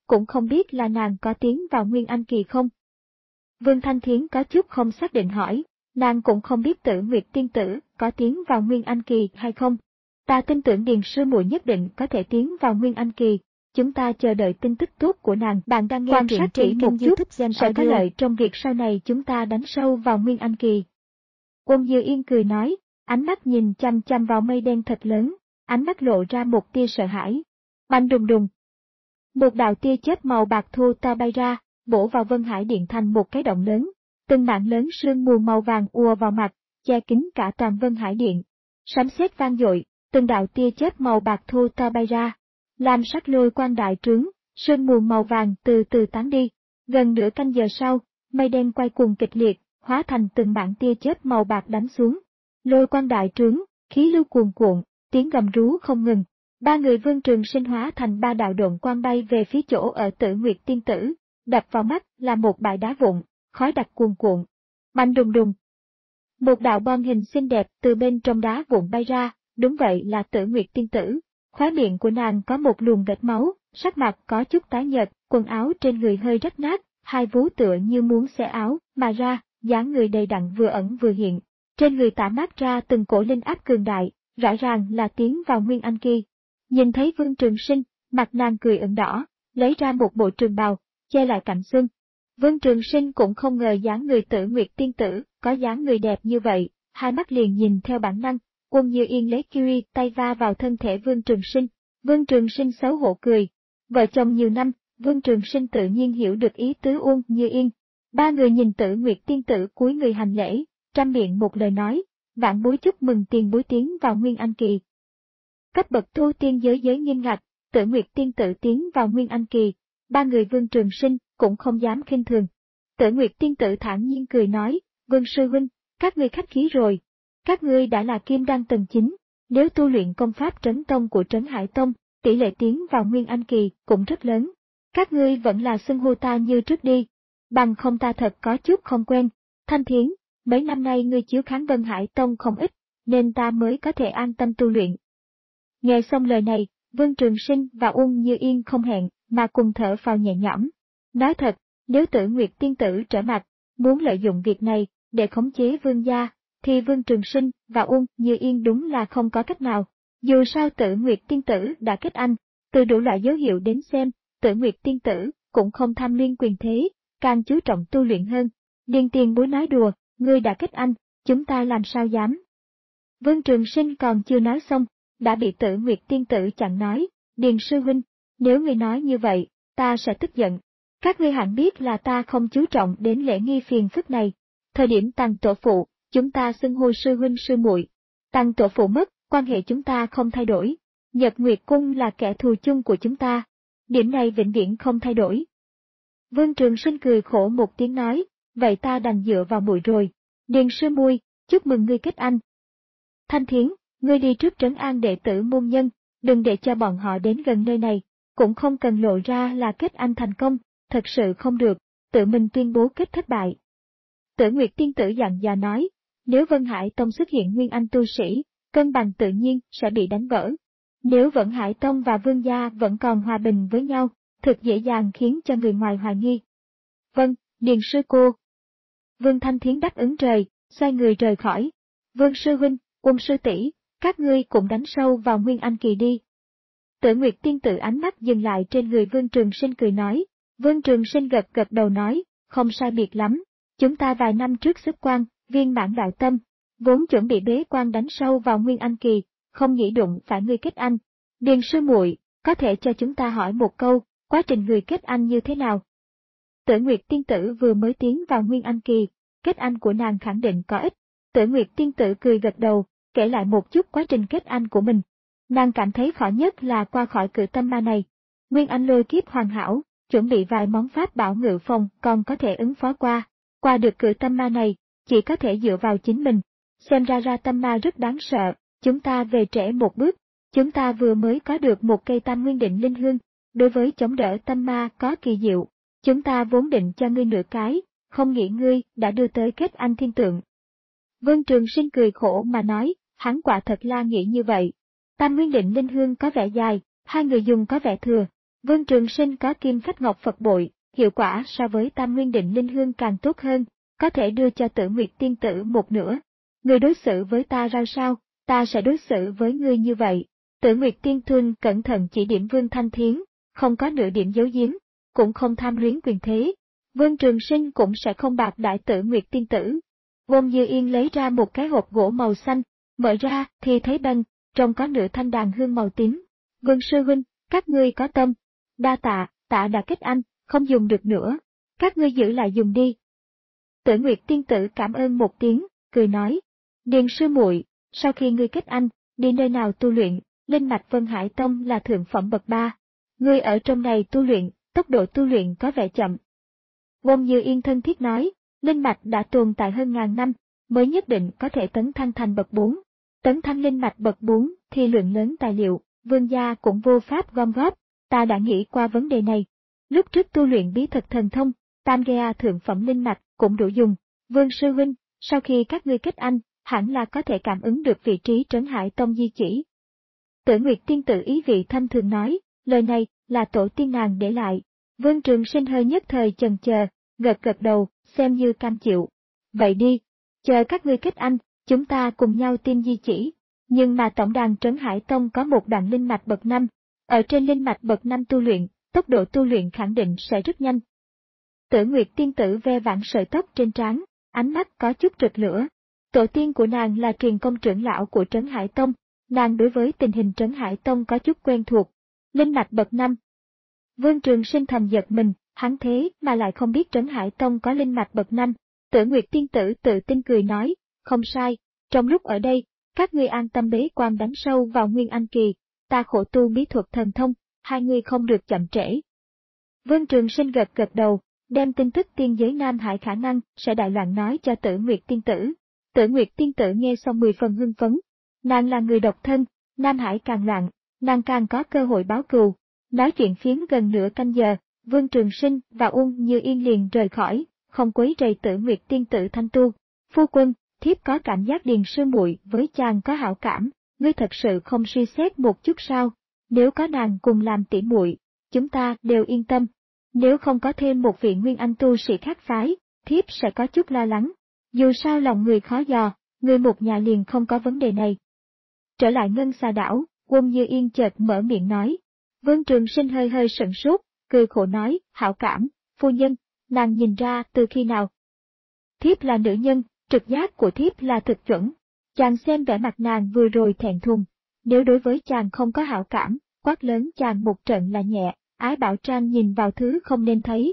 cũng không biết là nàng có tiến vào Nguyên Anh kỳ không. Vương Thanh Thiến có chút không xác định hỏi, nàng cũng không biết Tử Nguyệt tiên tử có tiến vào Nguyên Anh kỳ hay không. Ta tin tưởng Điền sư muội nhất định có thể tiến vào Nguyên Anh kỳ, chúng ta chờ đợi tin tức tốt của nàng. Bạn đang nghe Quan truyện sát trên kỹ kênh một YouTube chút sẽ có lợi trong việc sau này chúng ta đánh sâu vào Nguyên Anh kỳ. Uông Như Yên cười nói, ánh mắt nhìn chăm chăm vào mây đen thật lớn, ánh mắt lộ ra một tia sợ hãi. Bành đùng đùng. Một đạo tia chớp màu bạc thô to bay ra, bổ vào Vân Hải Điện thành một cái động lớn. Từng mảng lớn sương mù màu vàng ùa vào mặt, che kín cả toàn Vân Hải Điện. Sấm sét vang dội, từng đạo tia chớp màu bạc thô to bay ra. Làm sắc lôi quang đại trướng, sương mù màu vàng từ từ tán đi. Gần nửa canh giờ sau, mây đen quay cuồng kịch liệt, hóa thành từng mảng tia chớp màu bạc đánh xuống. Lôi quang đại trướng, khí lưu cuồn cuộn, tiếng gầm rú không ngừng. Ba người Vương Trường Sinh hóa thành ba đạo độn quang bay về phía chỗ ở Tử Nguyệt tiên tử, đập vào mắt là một bãi đá vụn, khói đặc cuồn cuộn. Mạnh đùng đùng. Một đạo bom hình xinh đẹp từ bên trong đá vụn bay ra, đúng vậy là Tử Nguyệt tiên tử. Khóe miệng của nàng có một luồng vết máu, sắc mặt có chút tái nhợt, quần áo trên người hơi rách nát, hai vú tựa như muốn xé áo mà ra, dáng người đầy đặn vừa ẩn vừa hiện. Trên người tản mát ra từng cổ linh áp cường đại, rõ ràng là tiến vào Nguyên Anh kỳ. Nhìn thấy Vương Trường Sinh, mặt nàng cười ửng đỏ, lấy ra một bộ trường bào, che lại cạnh xương. Vương Trường Sinh cũng không ngờ dáng người Tử Nguyệt tiên tử có dáng người đẹp như vậy, hai mắt liền nhìn theo bản năng. Uông Như Yên lấy kiwi tay va vào thân thể Vương Trường Sinh. Vương Trường Sinh xấu hổ cười. Vợ chồng nhiều năm, Vương Trường Sinh tự nhiên hiểu được ý tứ Uông Như Yên. Ba người nhìn Tử Nguyệt tiên tử cúi người hành lễ, trăm miệng một lời nói, vãn bối chúc mừng tiền bối tiến vào Nguyên Anh kỳ. Cấp bậc tu tiên giới giới nghiêm ngặt, Tử Nguyệt tiên tử tiến vào Nguyên Anh kỳ, ba người Vương Trường Sinh cũng không dám khinh thường. Tử Nguyệt tiên tử thản nhiên cười nói, Vương sư huynh, các ngươi khách khí rồi. Các ngươi đã là kim đan tầng chín, nếu tu luyện công pháp trấn tông của Trấn Hải Tông, tỷ lệ tiến vào Nguyên Anh kỳ cũng rất lớn. Các ngươi vẫn là xưng hô ta như trước đi, bằng không ta thật có chút không quen. Thanh Thiến, mấy năm nay ngươi chiếu kháng Vân Hải Tông không ít, nên ta mới có thể an tâm tu luyện. Nghe xong lời này, Vương Trường Sinh và Uông Như Yên không hẹn mà cùng thở phào nhẹ nhõm. Nói thật, nếu Tử Nguyệt tiên tử trở mặt, muốn lợi dụng việc này để khống chế Vương gia, thì Vương Trường Sinh và Uông Như Yên đúng là không có cách nào. Dù sao Tử Nguyệt tiên tử đã kết anh, từ đủ loại dấu hiệu đến xem, Tử Nguyệt tiên tử cũng không tham liên quyền thế, càng chú trọng tu luyện hơn. Điền tiền bối nói đùa, ngươi đã kết anh, chúng ta làm sao dám. Vương Trường Sinh còn chưa nói xong, đã bị Tử Nguyệt tiên tử chặn nói, Điền sư huynh, nếu ngươi nói như vậy, ta sẽ tức giận. Các ngươi hẳn biết là ta không chú trọng đến lễ nghi phiền phức này. Thời điểm Tăng tổ phụ, chúng ta xưng hô sư huynh sư muội. Tăng tổ phụ mất, quan hệ chúng ta không thay đổi. Nhật Nguyệt Cung là kẻ thù chung của chúng ta. Điểm này vĩnh viễn không thay đổi. Vương Trường Sinh cười khổ một tiếng nói, vậy ta đành dựa vào muội rồi. Điền sư muội, chúc mừng ngươi kết anh. Thanh Thiến, ngươi đi trước trấn an đệ tử môn nhân, đừng để cho bọn họ đến gần nơi này, cũng không cần lộ ra là kết anh thành công, thật sự không được, tự mình tuyên bố kết thất bại. Tử Nguyệt tiên tử dặn dò nói, nếu Vân Hải Tông xuất hiện nguyên anh tu sĩ, cân bằng tự nhiên sẽ bị đánh vỡ. Nếu Vân Hải Tông và Vương gia vẫn còn hòa bình với nhau, thực dễ dàng khiến cho người ngoài hoài nghi. Vâng, Điền sư cô. Vương Thanh Thiến đáp ứng trời, xoay người rời khỏi. Vương sư huynh, Uông sư tỷ, các ngươi cũng đánh sâu vào Nguyên Anh kỳ đi. Tử Nguyệt tiên tử ánh mắt dừng lại trên người Vương Trường Sinh cười nói. Vương Trường Sinh gật gật đầu nói, không sai biệt lắm. Chúng ta vài năm trước xuất quan, viên mãn đạo tâm, vốn chuẩn bị bế quan đánh sâu vào Nguyên Anh kỳ, không nghĩ đụng phải ngươi kết anh. Điền sư muội, có thể cho chúng ta hỏi một câu, quá trình người kết anh như thế nào? Tử Nguyệt tiên tử vừa mới tiến vào Nguyên Anh kỳ, kết anh của nàng khẳng định có ích. Tử Nguyệt tiên tử cười gật đầu, kể lại một chút quá trình kết anh của mình. Nàng cảm thấy khó nhất là qua khỏi cự tâm ma này. Nguyên Anh lôi kiếp hoàn hảo, chuẩn bị vài món pháp bảo ngự phòng còn có thể ứng phó qua. Qua được cự tâm ma này, chỉ có thể dựa vào chính mình. Xem ra ra tâm ma rất đáng sợ, chúng ta về trễ một bước. Chúng ta vừa mới có được một cây tam nguyên định linh hương, đối với chống đỡ tâm ma có kỳ diệu. Chúng ta vốn định cho ngươi nửa cái, không nghĩ ngươi đã đưa tới kết anh thiên tượng. Vương Trường Sinh cười khổ mà nói, hắn quả thật là nghĩ như vậy. Tam nguyên định linh hương có vẻ dài, hai người dùng có vẻ thừa, Vương Trường Sinh có kim phách ngọc Phật bội, hiệu quả so với tam nguyên định linh hương càng tốt hơn, có thể đưa cho Tử Nguyệt tiên tử một nửa. Người đối xử với ta ra sao, ta sẽ đối xử với ngươi như vậy. Tử Nguyệt tiên tuân cẩn thận chỉ điểm Vương Thanh Thiến, không có nửa điểm giấu giếm, cũng không tham luyến quyền thế. Vương Trường Sinh cũng sẽ không bạc đãi Tử Nguyệt tiên tử. Ôn Như Yên lấy ra một cái hộp gỗ màu xanh, mở ra thì thấy bên trong có nửa thanh đàn hương màu tím. Vương sư huynh, các ngươi có tâm. Đa tạ, tạ đã kết anh, không dùng được nữa. Các ngươi giữ lại dùng đi. Tử Nguyệt tiên tử cảm ơn một tiếng, cười nói. Điền sư muội, sau khi ngươi kết anh, đi nơi nào tu luyện, linh mạch Vân Hải Tông là thượng phẩm bậc ba. Ngươi ở trong này tu luyện, tốc độ tu luyện có vẻ chậm. Ôn Như Yên thân thiết nói, linh mạch đã tồn tại hơn ngàn năm, mới nhất định có thể tấn thăng thành bậc bốn. Tấn thăng linh mạch bậc bốn thì lượng lớn tài liệu, vương gia cũng vô pháp gom góp, ta đã nghĩ qua vấn đề này. Lúc trước tu luyện bí thuật thần thông, tam gia thượng phẩm linh mạch cũng đủ dùng. Vương sư huynh, sau khi các ngươi kết anh, hẳn là có thể cảm ứng được vị trí Trấn Hải Tông di chỉ. Tử Nguyệt tiên tử ý vị thâm thường nói, lời này là tổ tiên nàng để lại. Vương Trường Sinh hơi nhất thời chần chờ, gật gật đầu, xem như cam chịu. Vậy đi, chờ các ngươi kết anh, chúng ta cùng nhau tìm di chỉ. Nhưng mà tổng đàn Trấn Hải Tông có một đoạn linh mạch bậc năm, ở trên linh mạch bậc năm tu luyện, tốc độ tu luyện khẳng định sẽ rất nhanh. Tử Nguyệt tiên tử ve vãn sợi tóc trên trán, ánh mắt có chút rực lửa. Tổ tiên của nàng là truyền công trưởng lão của Trấn Hải Tông, nàng đối với tình hình Trấn Hải Tông có chút quen thuộc. Linh mạch bậc năm. Vương Trường Sinh thầm giật mình, hắn thế mà lại không biết Trấn Hải Tông có linh mạch bậc năm. Tử Nguyệt tiên tử tự tin cười nói, không sai, trong lúc ở đây, các ngươi an tâm bế quan đánh sâu vào Nguyên Anh kỳ, ta khổ tu bí thuật thần thông, hai người không được chậm trễ. Vương Trường Sinh gật gật đầu, đem tin tức tiên giới Nam Hải khả năng sẽ đại loạn nói cho Tử Nguyệt tiên tử. Tử Nguyệt tiên tử nghe xong mười phần hưng phấn. Nàng là người độc thân, Nam Hải càng loạn, nàng càng có cơ hội báo cừu. Nói chuyện phiếm gần nửa canh giờ, Vương Trường Sinh và Ôn Như Yên liền rời khỏi, không quấy rầy Tử Nguyệt tiên tử thanh tu. Phu quân, thiếp có cảm giác Điền sư muội với chàng có hảo cảm, ngươi thật sự không suy xét một chút sao? Nếu có nàng cùng làm tỉ muội, chúng ta đều yên tâm. Nếu không có thêm một vị nguyên anh tu sĩ khác phái, thiếp sẽ có chút lo lắng. Dù sao lòng người khó dò, người một nhà liền không có vấn đề này. Trở lại Ngân Xà đảo, Ôn Như Yên chợt mở miệng nói. Vương Trường Sinh hơi hơi sững sốt, cười khổ nói, hảo cảm, phu nhân, nàng nhìn ra từ khi nào? Thiếp là nữ nhân, trực giác của thiếp là thực chuẩn. Chàng xem vẻ mặt nàng vừa rồi thẹn thùng, nếu đối với chàng không có hảo cảm, quát lớn chàng một trận là nhẹ, Ái Bảo Trang nhìn vào thứ không nên thấy.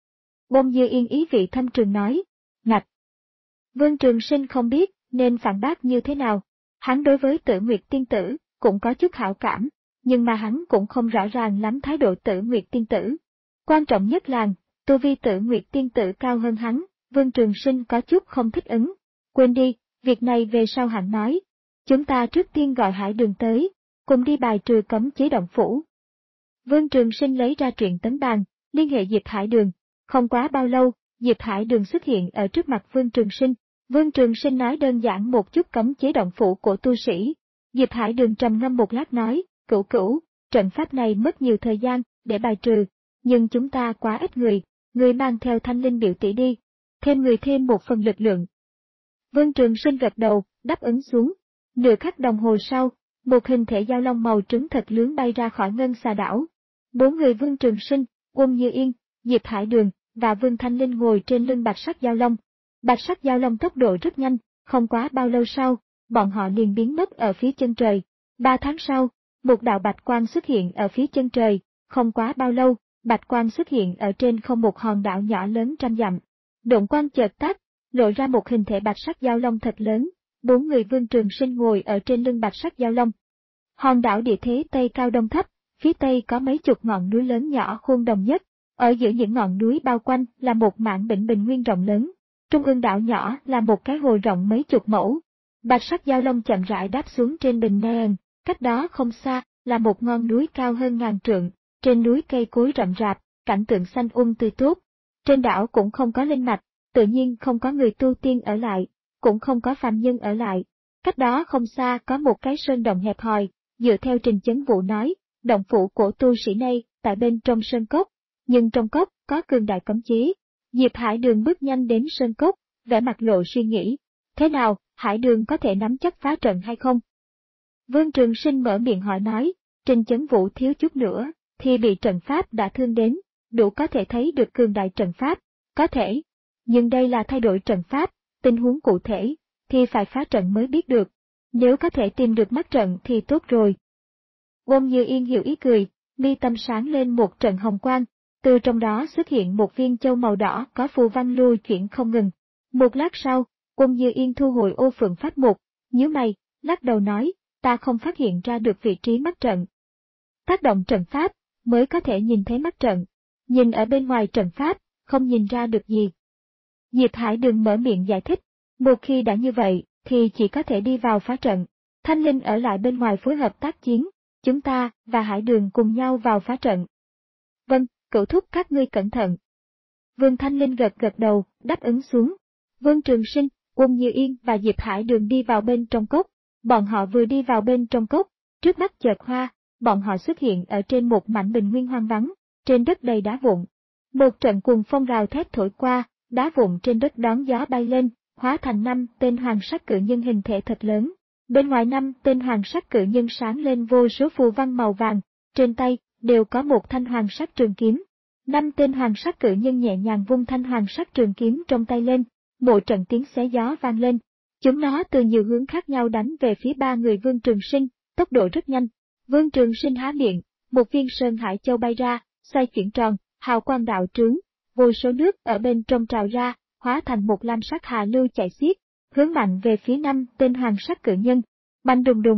Ôn Như Yên ý vị thâm trường nói, ngạch. Vương Trường Sinh không biết nên phản bác như thế nào, hắn đối với Tử Nguyệt tiên tử cũng có chút hảo cảm, nhưng mà hắn cũng không rõ ràng lắm thái độ Tử Nguyệt tiên tử. Quan trọng nhất là, tu vi Tử Nguyệt tiên tử cao hơn hắn, Vương Trường Sinh có chút không thích ứng. Quên đi, việc này về sau hẳn nói. Chúng ta trước tiên gọi Hải Đường tới, cùng đi bài trừ cấm chế động phủ. Vương Trường Sinh lấy ra truyện tấn bàn, liên hệ Diệp Hải Đường. Không quá bao lâu, Diệp Hải Đường xuất hiện ở trước mặt Vương Trường Sinh. Vương Trường Sinh nói đơn giản một chút cấm chế động phủ của tu sĩ. Diệp Hải Đường trầm ngâm một lát nói, cửu cửu, trận pháp này mất nhiều thời gian để bài trừ, nhưng chúng ta quá ít người, người mang theo Thanh Linh biểu tỷ đi, thêm người thêm một phần lực lượng. Vương Trường Sinh gật đầu, đáp ứng xuống. Nửa khắc đồng hồ sau, một hình thể dao long màu trứng thật lớn bay ra khỏi Ngân Xà đảo. Bốn người Vương Trường Sinh, Ôn Như Yên, Diệp Hải Đường và Vương Thanh Linh ngồi trên lưng bạch sắc dao long. Bạch sắc dao long tốc độ rất nhanh, không quá bao lâu sau, bọn họ liền biến mất ở phía chân trời. Ba tháng sau, một đạo bạch quang xuất hiện ở phía chân trời, không quá bao lâu, bạch quang xuất hiện ở trên không một hòn đảo nhỏ lớn trăm dặm. Độn quang chợt tắt, lộ ra một hình thể bạch sắc dao long thật lớn. Bốn người Vương Trường Sinh ngồi ở trên lưng bạch sắc dao long. Hòn đảo địa thế Tây cao đông thấp, phía Tây có mấy chục ngọn núi lớn nhỏ khuôn đồng nhất, ở giữa những ngọn núi bao quanh là một mảng bình bình nguyên rộng lớn. Trung ương đảo nhỏ là một cái hồ rộng mấy chục mẫu. Bạch sắc dao long chậm rãi đáp xuống trên bình nền, cách đó không xa là một ngọn núi cao hơn ngàn trượng, trên núi cây cối rậm rạp, cảnh tượng xanh um tươi tốt. Trên đảo cũng không có linh mạch, tự nhiên không có người tu tiên ở lại, cũng không có phàm nhân ở lại. Cách đó không xa có một cái sơn động hẹp hòi, dựa theo Trình Chấn Vũ nói, động phủ của tu sĩ này tại bên trong sơn cốc, nhưng trong cốc có cường đại cấm chế. Diệp Hải Đường bước nhanh đến sơn cốc, vẻ mặt lộ suy nghĩ. Thế nào, Hải Đường có thể nắm chắc phá trận hay không? Vương Trường Sinh mở miệng hỏi nói, Trình Chấn Vũ thiếu chút nữa, thì bị trận pháp đã thương đến, đủ có thể thấy được cường đại trận pháp, có thể. Nhưng đây là thay đổi trận pháp, tình huống cụ thể, thì phải phá trận mới biết được. Nếu có thể tìm được mắt trận thì tốt rồi. Ôn Như Yên hiểu ý cười, mi tâm sáng lên một trận hồng quang, từ trong đó xuất hiện một viên châu màu đỏ có phù văn lưu chuyển không ngừng. Một lát sau, Ôn Như Yên thu hồi ô phượng pháp mục, nhíu mày, lắc đầu nói, ta không phát hiện ra được vị trí mắt trận. Tác động trận pháp, mới có thể nhìn thấy mắt trận. Nhìn ở bên ngoài trận pháp, không nhìn ra được gì. Diệp Hải Đường mở miệng giải thích, một khi đã như vậy, thì chỉ có thể đi vào phá trận. Thanh Linh ở lại bên ngoài phối hợp tác chiến, chúng ta và Hải Đường cùng nhau vào phá trận. Vâng, cửu thúc các ngươi cẩn thận. Vương Thanh Linh gật gật đầu, đáp ứng xuống. Vương Trường Sinh, Ôn Như Yên và Diệp Hải Đường đi vào bên trong cốc. Bọn họ vừa đi vào bên trong cốc, trước mắt chợt hoa, bọn họ xuất hiện ở trên một mảnh bình nguyên hoang vắng, trên đất đầy đá vụn. Một trận cuồng phong rào thét thổi qua, đá vụn trên đất đón gió bay lên, hóa thành năm tên hoàng sắc cự nhân hình thể thật lớn. Bên ngoài năm tên hoàng sắc cự nhân sáng lên vô số phù văn màu vàng, trên tay đều có một thanh hoàng sắc trường kiếm. Năm tên hoàng sắc cự nhân nhẹ nhàng vung thanh hoàng sắc trường kiếm trong tay lên, một trận tiếng xé gió vang lên. Chúng nó từ nhiều hướng khác nhau đánh về phía ba người Vương Trường Sinh, tốc độ rất nhanh. Vương Trường Sinh há miệng, một viên sơn hải châu bay ra, xoay chuyển tròn, hào quang đạo trướng, vô số nước ở bên trong trào ra, hóa thành một lam sắc hà lưu chảy xiết, hướng mạnh về phía năm tên hoàng sắc cự nhân. Bành đùng đùng.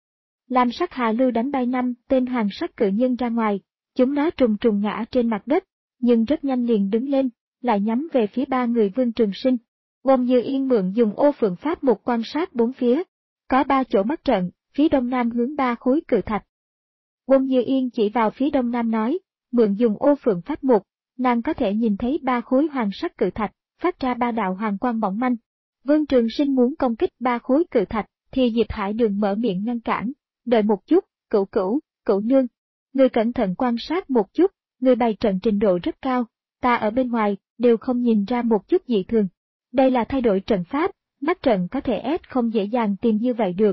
Lam sắc hà lưu đánh bay năm tên hoàng sắc cự nhân ra ngoài, chúng nó trùng trùng ngã trên mặt đất, nhưng rất nhanh liền đứng lên, lại nhắm về phía ba người Vương Trường Sinh. Ôn Như Yên mượn dùng ô phượng pháp một quan sát bốn phía, có ba chỗ mắt trận, phía đông nam hướng ba khối cự thạch. Ôn Như Yên chỉ vào phía đông nam nói, mượn dùng ô phượng pháp một, nàng có thể nhìn thấy ba khối hoàng sắc cự thạch, phát ra ba đạo hoàng quang mỏng manh. Vương Trường Sinh muốn công kích ba khối cự thạch, thì Diệp Hải Đường mở miệng ngăn cản, đợi một chút, cửu cửu, cửu nương. Người cẩn thận quan sát một chút, người bày trận trình độ rất cao, ta ở bên ngoài, đều không nhìn ra một chút dị thường. Đây là thay đổi trận pháp, mắt trận có thể ép không dễ dàng tìm như vậy được.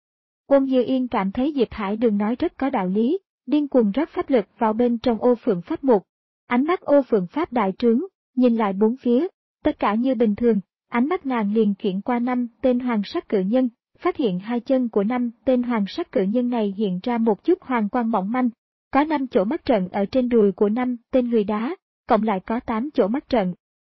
Ôn Như Yên cảm thấy Diệp Hải Đường nói rất có đạo lý, điên cuồng rót pháp lực vào bên trong ô phượng pháp mục. Ánh mắt ô phượng pháp đại trướng, nhìn lại bốn phía, tất cả như bình thường, ánh mắt nàng liền chuyển qua năm tên hoàng sắc cự nhân, phát hiện hai chân của năm tên hoàng sắc cự nhân này hiện ra một chút hoàng quang mỏng manh, có năm chỗ mắt trận ở trên đùi của năm tên người đá, cộng lại có tám chỗ mắt trận.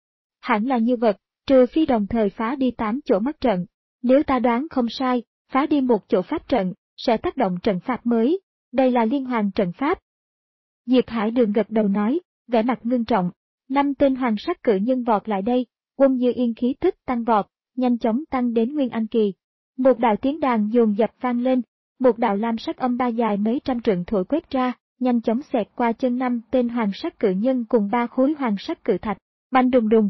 Hẳn là như vật, trừ phi đồng thời phá đi tám chỗ mắt trận, nếu ta đoán không sai, phá đi một chỗ pháp trận, sẽ tác động trận pháp mới, đây là liên hoàn trận pháp. Diệp Hải Đường gật đầu nói, vẻ mặt ngưng trọng, năm tên hoàng sắc cự nhân vọt lại đây, Ôn Như Yên khí tức tăng vọt, nhanh chóng tăng đến Nguyên Anh kỳ. Một đạo tiếng đàn dồn dập vang lên, một đạo lam sắc âm ba dài mấy trăm trượng thổi quét ra, nhanh chóng xẹt qua chân năm tên hoàng sắc cự nhân cùng ba khối hoàng sắc cự thạch, bành đùng đùng.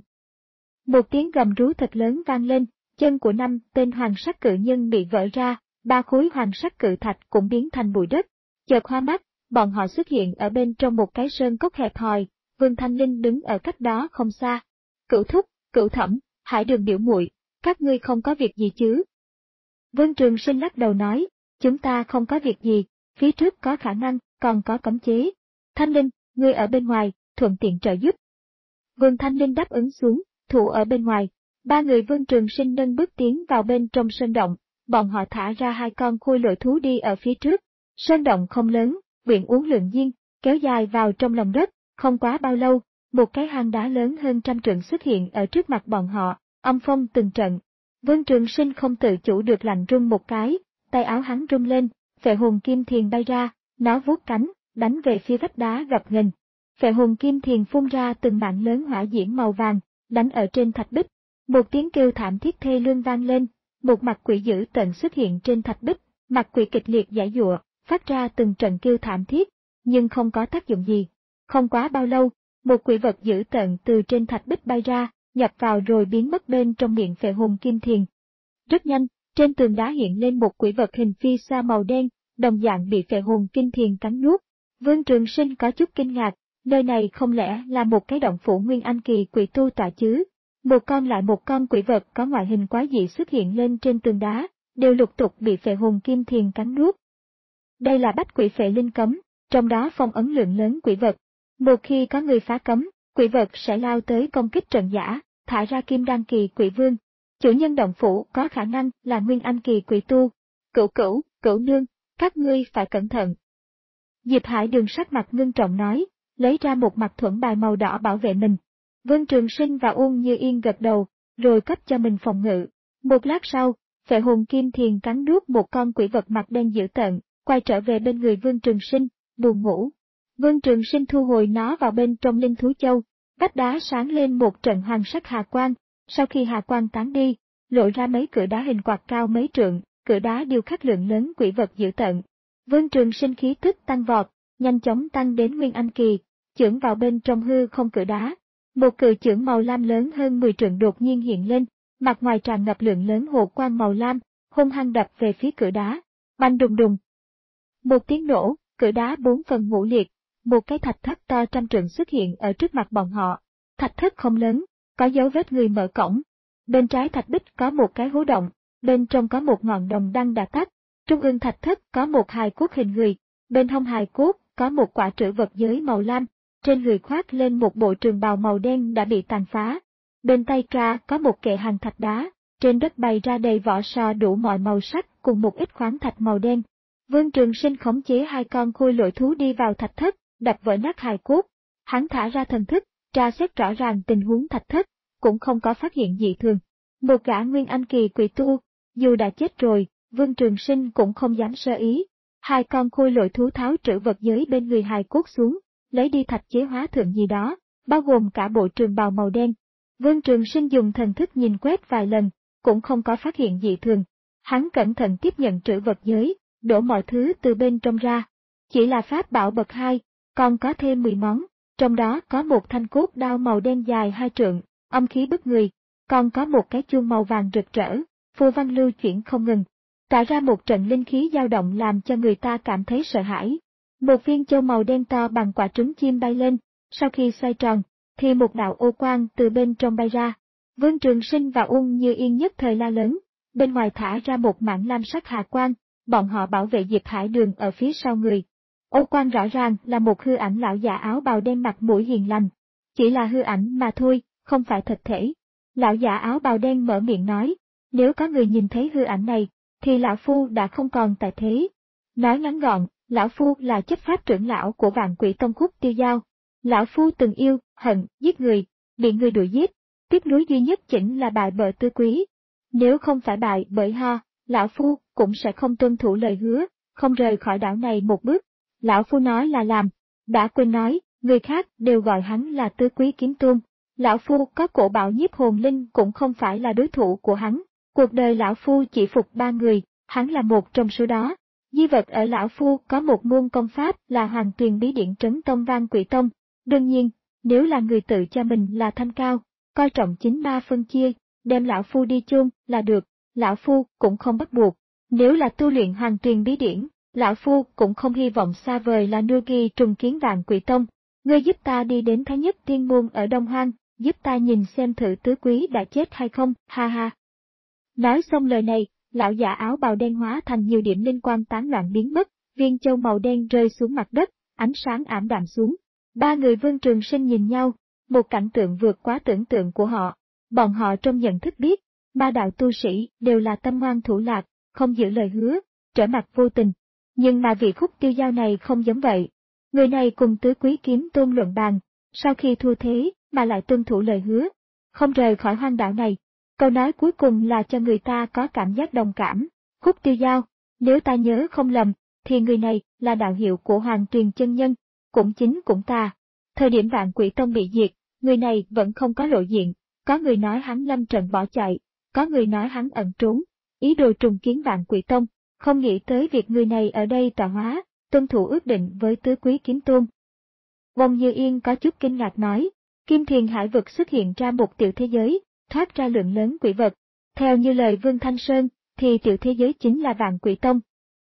Một tiếng gầm rú thật lớn vang lên, chân của năm tên hoàng sắc cự nhân bị vỡ ra, ba khối hoàng sắc cự thạch cũng biến thành bụi đất. Chợt hoa mắt, bọn họ xuất hiện ở bên trong một cái sơn cốc hẹp hòi, Vương Thanh Linh đứng ở cách đó không xa. Cửu thúc, Cửu thẩm, Hải Đường biểu muội, các ngươi không có việc gì chứ? Vương Trường Sinh lắc đầu nói, chúng ta không có việc gì, phía trước có khả năng, còn có cấm chế. Thanh Linh, ngươi ở bên ngoài, thuận tiện trợ giúp. Vương Thanh Linh đáp ứng xuống, thủ ở bên ngoài. Ba người Vương Trường Sinh nâng bước tiến vào bên trong sơn động, bọn họ thả ra hai con khôi lỗi thú đi ở phía trước. Sơn động không lớn, biển uốn lượn duyên, kéo dài vào trong lòng đất, không quá bao lâu, một cái hang đá lớn hơn trăm trượng xuất hiện ở trước mặt bọn họ, âm phong từng trận. Vương Trường Sinh không tự chủ được lạnh run một cái, tay áo hắn rung lên, phệ hồn kim thiền bay ra, nó vuốt cánh, đánh về phía vách đá gập ghềnh. Phệ hồn kim thiền phun ra từng mạng lớn hỏa diễm màu vàng, đánh ở trên thạch bích. Một tiếng kêu thảm thiết thê lương vang lên, một mặt quỷ dữ tợn xuất hiện trên thạch bích, mặt quỷ kịch liệt giãy giụa, phát ra từng trận kêu thảm thiết, nhưng không có tác dụng gì. Không quá bao lâu, một quỷ vật dữ tợn từ trên thạch bích bay ra, nhập vào rồi biến mất bên trong miệng phệ hồn kim thiền. Rất nhanh, trên tường đá hiện lên một quỷ vật hình phi sa màu đen, đồng dạng bị phệ hồn kim thiền cắn nuốt. Vương Trường Sinh có chút kinh ngạc, nơi này không lẽ là một cái động phủ nguyên anh kỳ quỷ tu tọa chứ? Một con lại một con quỷ vật có ngoại hình quái dị xuất hiện lên trên tường đá, đều lục tục bị phệ hồn kim thiền cắn nuốt. Đây là bách quỷ phệ linh cấm, trong đó phong ấn lượng lớn quỷ vật. Một khi có người phá cấm, quỷ vật sẽ lao tới công kích trận giả, thả ra kim đan kỳ quỷ vương. Chủ nhân động phủ có khả năng là nguyên anh kỳ quỷ tu. Cửu cửu, cửu nương, các ngươi phải cẩn thận. Diệp Hải Đường sắc mặt ngưng trọng nói, lấy ra một mặt thuẫn bài màu đỏ bảo vệ mình. Vương Trường Sinh và Uông Như Yên gật đầu, rồi cấp cho mình phòng ngự. Một lát sau, phệ hồn kim thiền cắn nuốt một con quỷ vật mặt đen dữ tợn, quay trở về bên người Vương Trường Sinh, buồn ngủ. Vương Trường Sinh thu hồi nó vào bên trong linh thú châu, vách đá sáng lên một trận hoàng sắc hà quang. Sau khi hà quang tán đi, lộ ra mấy cửa đá hình quạt cao mấy trượng, cửa đá điêu khắc lượng lớn quỷ vật dữ tợn. Vương Trường Sinh khí tức tăng vọt, nhanh chóng tăng đến nguyên anh kỳ, chưởng vào bên trong hư không cửa đá. Một cự chưởng màu lam lớn hơn mười trượng đột nhiên hiện lên, mặt ngoài tràn ngập lượng lớn hồ quang màu lam, hung hăng đập về phía cửa đá. Bành đùng đùng. Một tiếng nổ, cửa đá bốn phần ngũ liệt, một cái thạch thất to trăm trượng xuất hiện ở trước mặt bọn họ. Thạch thất không lớn, có dấu vết người mở cổng. Bên trái thạch bích có một cái hố động, bên trong có một ngọn đồng đăng đã tắt. Trung ương thạch thất có một hài cốt hình người, bên hông hài cốt có một quả trữ vật giới màu lam, trên người khoác lên một bộ trường bào màu đen đã bị tàn phá. Bên tay tra có một kệ hàng thạch đá, trên đất bày ra đầy vỏ sò đủ mọi màu sắc cùng một ít khoáng thạch màu đen. Vương Trường Sinh khống chế hai con khôi lỗi thú đi vào thạch thất, đập vỡ nát hài cốt. Hắn thả ra thần thức, tra xét rõ ràng tình huống thạch thất, cũng không có phát hiện dị thường. Một gã nguyên anh kỳ quỷ tu, dù đã chết rồi, Vương Trường Sinh cũng không dám sơ ý. Hai con khôi lỗi thú tháo trữ vật giới bên người hài cốt xuống, lấy đi thạch chế hóa thượng gì đó, bao gồm cả bộ trường bào màu đen. Vương Trường Sinh dùng thần thức nhìn quét vài lần, cũng không có phát hiện dị thường. Hắn cẩn thận tiếp nhận trữ vật giới, đổ mọi thứ từ bên trong ra. Chỉ là pháp bảo bậc hai, còn có thêm mười món, trong đó có một thanh cốt đao màu đen dài hai trượng, âm khí bức người, còn có một cái chuông màu vàng rực rỡ, phù văn lưu chuyển không ngừng, tạo ra một trận linh khí dao động làm cho người ta cảm thấy sợ hãi. Một viên châu màu đen to bằng quả trứng chim bay lên, sau khi xoay tròn, thì một đạo ô quang từ bên trong bay ra. Vương Trường Sinh và Uông Như Yên nhất thời la lớn, bên ngoài thả ra một mảng lam sắc hà quang, bọn họ bảo vệ Diệp Hải Đường ở phía sau người. Ô quang rõ ràng là một hư ảnh lão già áo bào đen mặt mũi hiền lành. Chỉ là hư ảnh mà thôi, không phải thật thể. Lão già áo bào đen mở miệng nói, nếu có người nhìn thấy hư ảnh này, thì lão phu đã không còn tại thế. Nói ngắn gọn, lão phu là chấp pháp trưởng lão của Vạn Quỷ Tông Khúc Tiêu Dao. Lão phu từng yêu, hận, giết người, bị người đuổi giết. Tiếc nuối duy nhất chính là bại bởi Tư Quý. Nếu không phải bại bởi ho, lão phu cũng sẽ không tuân thủ lời hứa, không rời khỏi đảo này một bước. Lão phu nói là làm, đã quên nói, người khác đều gọi hắn là Tứ Quý Kiếm Tôn. Lão phu có cổ bảo nhiếp hồn linh cũng không phải là đối thủ của hắn. Cuộc đời lão phu chỉ phục ba người, hắn là một trong số đó. Di vật ở lão phu có một môn công pháp là Hoàng Tuyền Bí Điển Trấn Tông Vang Quỷ Tông. Đương nhiên, nếu là người tự cho mình là thanh cao, coi trọng chính ma phân chia, đem lão phu đi chôn là được, lão phu cũng không bắt buộc. Nếu là tu luyện Hoàng Tuyền Bí Điển, lão phu cũng không hy vọng xa vời là nuôi ghi trùng kiến Vạn Quỷ Tông. Ngươi giúp ta đi đến Thái Nhất Tiên Môn ở Đông Hoang, giúp ta nhìn xem thử Tứ Quý đã chết hay không, ha ha. Nói xong lời này, lão già áo bào đen hóa thành nhiều điểm linh quang tán loạn biến mất, viên châu màu đen rơi xuống mặt đất, ánh sáng ảm đạm xuống. Ba người Vương Trường Sinh nhìn nhau, một cảnh tượng vượt quá tưởng tượng của họ. Bọn họ trong nhận thức biết, ba đạo tu sĩ đều là tâm ngoan thủ lạc, không giữ lời hứa, trở mặt vô tình. Nhưng mà vị Khúc Tiêu Dao này không giống vậy. Người này cùng Tứ Quý Kiếm Tôn luận bàn, sau khi thua thế mà lại tuân thủ lời hứa, không rời khỏi hoang đảo này. Câu nói cuối cùng là cho người ta có cảm giác đồng cảm. Khúc Tiêu Dao, nếu ta nhớ không lầm, thì người này là đạo hiệu của Hoàng Tuyền chân nhân, cũng chính cũng ta. Thời điểm Vạn Quỷ Tông bị diệt, người này vẫn không có lộ diện, có người nói hắn lâm trận bỏ chạy, có người nói hắn ẩn trốn, ý đồ trùng kiến Vạn Quỷ Tông, không nghĩ tới việc người này ở đây tọa hóa, tuân thủ ước định với Tứ Quý Kiếm Tôn. Uông Như Yên có chút kinh ngạc nói, Kim Thiền Hải vực xuất hiện ra một tiểu thế giới, thoát ra lượng lớn quỷ vật. Theo như lời Vương Thanh Sơn, thì tiểu thế giới chính là Vạn Quỷ Tông.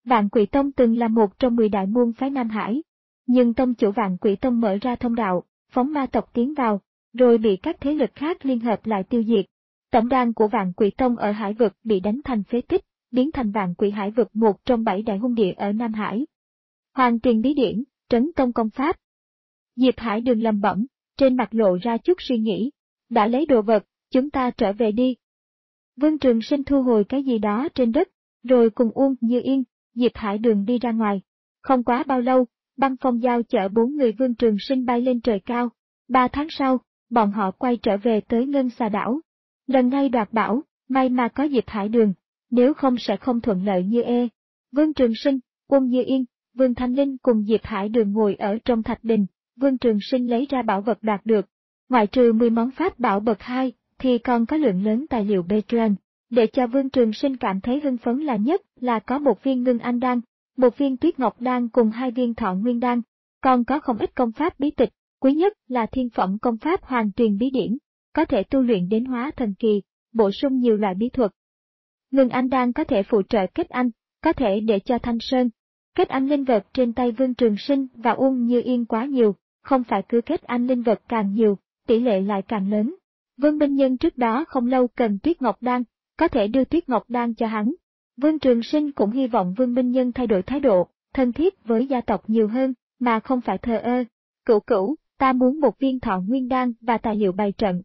Vạn Quỷ Tông từng là một trong mười đại môn phái Nam Hải, nhưng tông chủ Vạn Quỷ Tông mở ra thông đạo, phóng ma tộc tiến vào, rồi bị các thế lực khác liên hợp lại tiêu diệt. Tổng đàn của Vạn Quỷ Tông ở Hải vực bị đánh thành phế tích, biến thành Vạn Quỷ Hải vực, một trong bảy đại hung địa ở Nam Hải. Hoàng Tuyền bí điển, trấn tông công pháp. Diệp Hải Đường lẩm bẩm, trên mặt lộ ra chút suy nghĩ. Đã lấy đồ vật, chúng ta trở về đi. Vương Trường Sinh thu hồi cái gì đó trên đất, rồi cùng Uông Như Yên, Diệp Hải Đường đi ra ngoài. Không quá bao lâu, băng phong giao chở bốn người Vương Trường Sinh bay lên trời cao. Ba tháng sau, bọn họ quay trở về tới Ngân Xà Đảo. Lần này đoạt bảo, may mà có Diệp Hải Đường, nếu không sẽ không thuận lợi như ê. Vương Trường Sinh, Uông Như Yên, Vương Thanh Linh cùng Diệp Hải Đường ngồi ở trong thạch đình. Vương Trường Sinh lấy ra bảo vật đạt được. Ngoại trừ mười món pháp bảo bậc hai, thì còn có lượng lớn tài liệu Bertrand. Để cho Vương Trường Sinh cảm thấy hưng phấn là nhất là có một viên ngưng anh đan, một viên tuyết ngọc đan cùng hai viên thọ nguyên đan, còn có không ít công pháp bí tịch, quý nhất là thiên phẩm công pháp Hoàng Tuyền bí điển, có thể tu luyện đến hóa thần kỳ, bổ sung nhiều loại bí thuật. Ngưng anh đan có thể phụ trợ kết anh, có thể để cho Thanh Sơn. Kết anh linh vật trên tay Vương Trường Sinh và Uông Như Yên quá nhiều, không phải cứ kết anh linh vật càng nhiều, tỷ lệ lại càng lớn. Vương Minh Nhân trước đó không lâu cần tuyết ngọc đan, có thể đưa tuyết ngọc đan cho hắn. Vương Trường Sinh cũng hy vọng Vương Minh Nhân thay đổi thái độ, thân thiết với gia tộc nhiều hơn, mà không phải thờ ơ. Cửu cửu, ta muốn một viên thọ nguyên đan và tài liệu bày trận.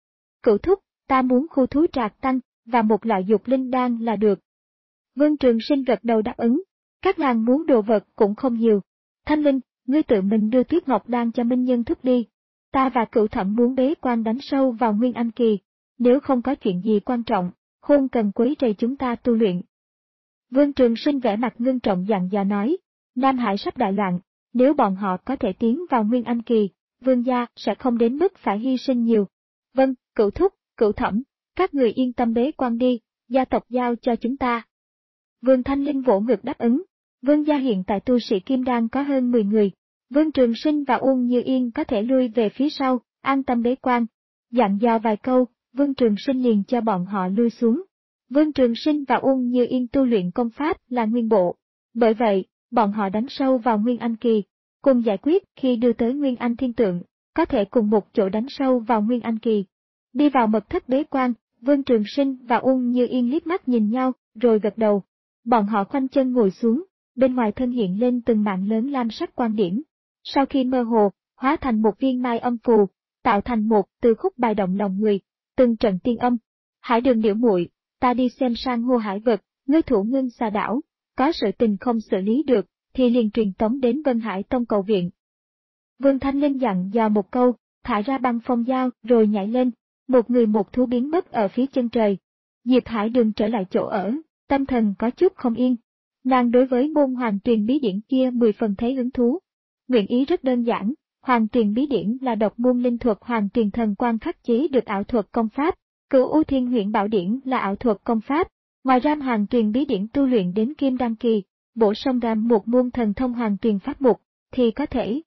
Cửu thúc, ta muốn khu thú trạc tăng, và một loại dục linh đan là được. Vương Trường Sinh gật đầu đáp ứng. Các nàng muốn đồ vật cũng không nhiều. Thanh Linh, ngươi tự mình đưa tuyết ngọc đan cho Minh Nhân thúc đi. Ta và Cửu Thẩm muốn bế quan đánh sâu vào Nguyên Anh kỳ, nếu không có chuyện gì quan trọng, không cần quấy rầy chúng ta tu luyện. Vương Trường Sinh vẻ mặt ngưng trọng dặn dò nói, Nam Hải sắp đại loạn, nếu bọn họ có thể tiến vào Nguyên Anh kỳ, Vương gia sẽ không đến mức phải hy sinh nhiều. Vâng, Cửu thúc, Cửu Thẩm, các người yên tâm bế quan đi, gia tộc giao cho chúng ta. Vương Thanh Linh vỗ ngực đáp ứng. Vương gia hiện tại tu sĩ Kim Đan có hơn mười người. Vương Trường Sinh và Uông Như Yên có thể lui về phía sau, an tâm bế quan. Dặn dò vài câu, Vương Trường Sinh liền cho bọn họ lui xuống. Vương Trường Sinh và Uông Như Yên tu luyện công pháp là nguyên bộ. Bởi vậy, bọn họ đánh sâu vào Nguyên Anh kỳ, cùng giải quyết khi đưa tới Nguyên Anh thiên tượng, có thể cùng một chỗ đánh sâu vào Nguyên Anh kỳ. Đi vào mật thất bế quan, Vương Trường Sinh và Uông Như Yên liếc mắt nhìn nhau, rồi gật đầu. Bọn họ khoanh chân ngồi xuống, bên ngoài thân hiện lên từng mạng lớn lam sắc quan điểm. Sau khi mơ hồ, hóa thành một viên mai âm phù, tạo thành một từ khúc bài động lòng người, từng trận tiên âm. Hải Đường điểu muội, ta đi xem sang hô hải vực, ngươi thủ Ngân Xà Đảo, có sự tình không xử lý được, thì liền truyền tống đến Vân Hải Tông cầu viện. Vương Thanh Linh dặn dò một câu, thả ra băng phong dao rồi nhảy lên, một người một thú biến mất ở phía chân trời. Diệp Hải Đường trở lại chỗ ở, tâm thần có chút không yên. Nàng đối với môn Hoàng Tuyền bí điển kia mười phần thấy hứng thú. Nguyện ý rất đơn giản, Hoàng Tuyền bí điển là độc môn linh thuật Hoàng Tuyền thần quan khắc chế được ảo thuật công pháp, Cửu U Thiên Huyễn Bảo điển là ảo thuật công pháp. Ngoài ra Hoàng Tuyền bí điển tu luyện đến Kim Đan kỳ, bổ sung ra một môn thần thông Hoàng Tuyền pháp mục, thì có thể.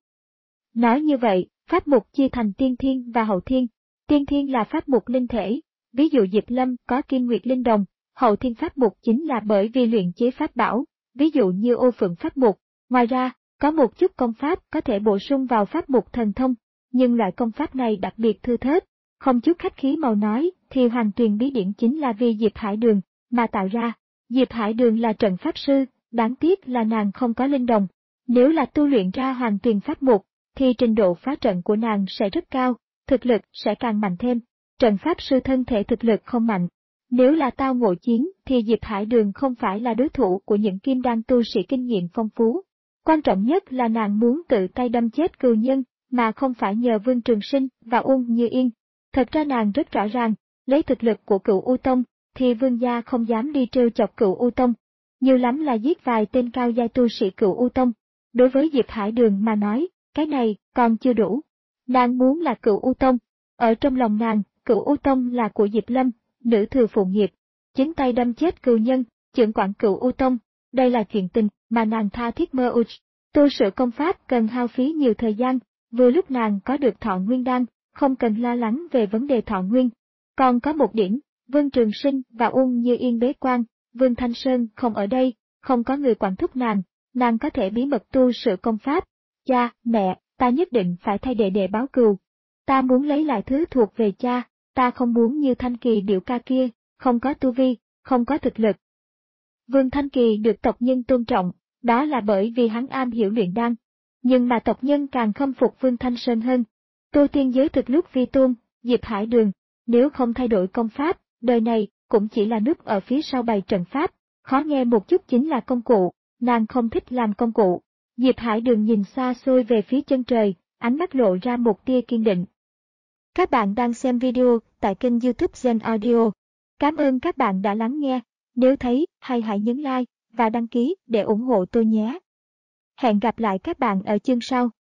Nói như vậy, pháp mục chia thành tiên thiên và hậu thiên. Tiên thiên là pháp mục linh thể, ví dụ Diệp Lâm có Kim Nguyệt Linh Đồng. Hậu thiên pháp mục chính là bởi vì luyện chế pháp bảo, ví dụ như Ô Phượng pháp mục. Ngoài ra, có một chút công pháp có thể bổ sung vào pháp mục thần thông, nhưng loại công pháp này đặc biệt thưa thớt. Không chút khách khí màu nói, thì Hoàng Tuyền bí điển chính là vì Diệp Hải Đường mà tạo ra. Diệp Hải Đường là trận pháp sư, đáng tiếc là nàng không có linh đồng. Nếu là tu luyện ra Hoàng Tuyền pháp mục, thì trình độ phá trận của nàng sẽ rất cao, thực lực sẽ càng mạnh thêm. Trận pháp sư thân thể thực lực không mạnh. Nếu là tao ngộ chiến thì Diệp Hải Đường không phải là đối thủ của những kim đan tu sĩ kinh nghiệm phong phú. Quan trọng nhất là nàng muốn tự tay đâm chết cừu nhân, mà không phải nhờ Vương Trường Sinh và Uông Như Yên. Thật ra nàng rất rõ ràng, lấy thực lực của Cửu U Tông, thì Vương gia không dám đi trêu chọc Cửu U Tông. Nhiều lắm là giết vài tên cao giai tu sĩ Cửu U Tông. Đối với Diệp Hải Đường mà nói, cái này còn chưa đủ. Nàng muốn là Cửu U Tông. Ở trong lòng nàng, Cửu U Tông là của Diệp Lâm, nữ thừa phụ nghiệp, chính tay đâm chết cừu nhân, trưởng quản Cửu U Tông. Đây là chuyện tình mà nàng tha thiết mơ ước. Tu sửa công pháp cần hao phí nhiều thời gian, vừa lúc nàng có được thọ nguyên đan, không cần lo lắng về vấn đề thọ nguyên. Còn có một điểm, Vương Trường Sinh và Uông Như Yên bế quan, Vương Thanh Sơn không ở đây, không có người quản thúc nàng, nàng có thể bí mật tu sửa công pháp. Cha, mẹ, ta nhất định phải thay đệ đệ báo cừu. Ta muốn lấy lại thứ thuộc về cha, ta không muốn như Thanh Kỳ điệu ca kia, không có tu vi, không có thực lực. Vương Thanh Kỳ được tộc nhân tôn trọng, đó là bởi vì hắn am hiểu luyện đan. Nhưng mà tộc nhân càng khâm phục Vương Thanh Sơn hơn. Tu tiên giới thực lúc vi tôn, Diệp Hải Đường, nếu không thay đổi công pháp, đời này cũng chỉ là núp ở phía sau bày trận pháp, khó nghe một chút chính là công cụ, nàng không thích làm công cụ. Diệp Hải Đường nhìn xa xôi về phía chân trời, ánh mắt lộ ra một tia kiên định. Các bạn đang xem video tại kênh YouTube Gen Audio. Cảm ơn các bạn đã lắng nghe. Nếu thấy hay hãy nhấn like và đăng ký để ủng hộ tôi nhé. Hẹn gặp lại các bạn ở chương sau.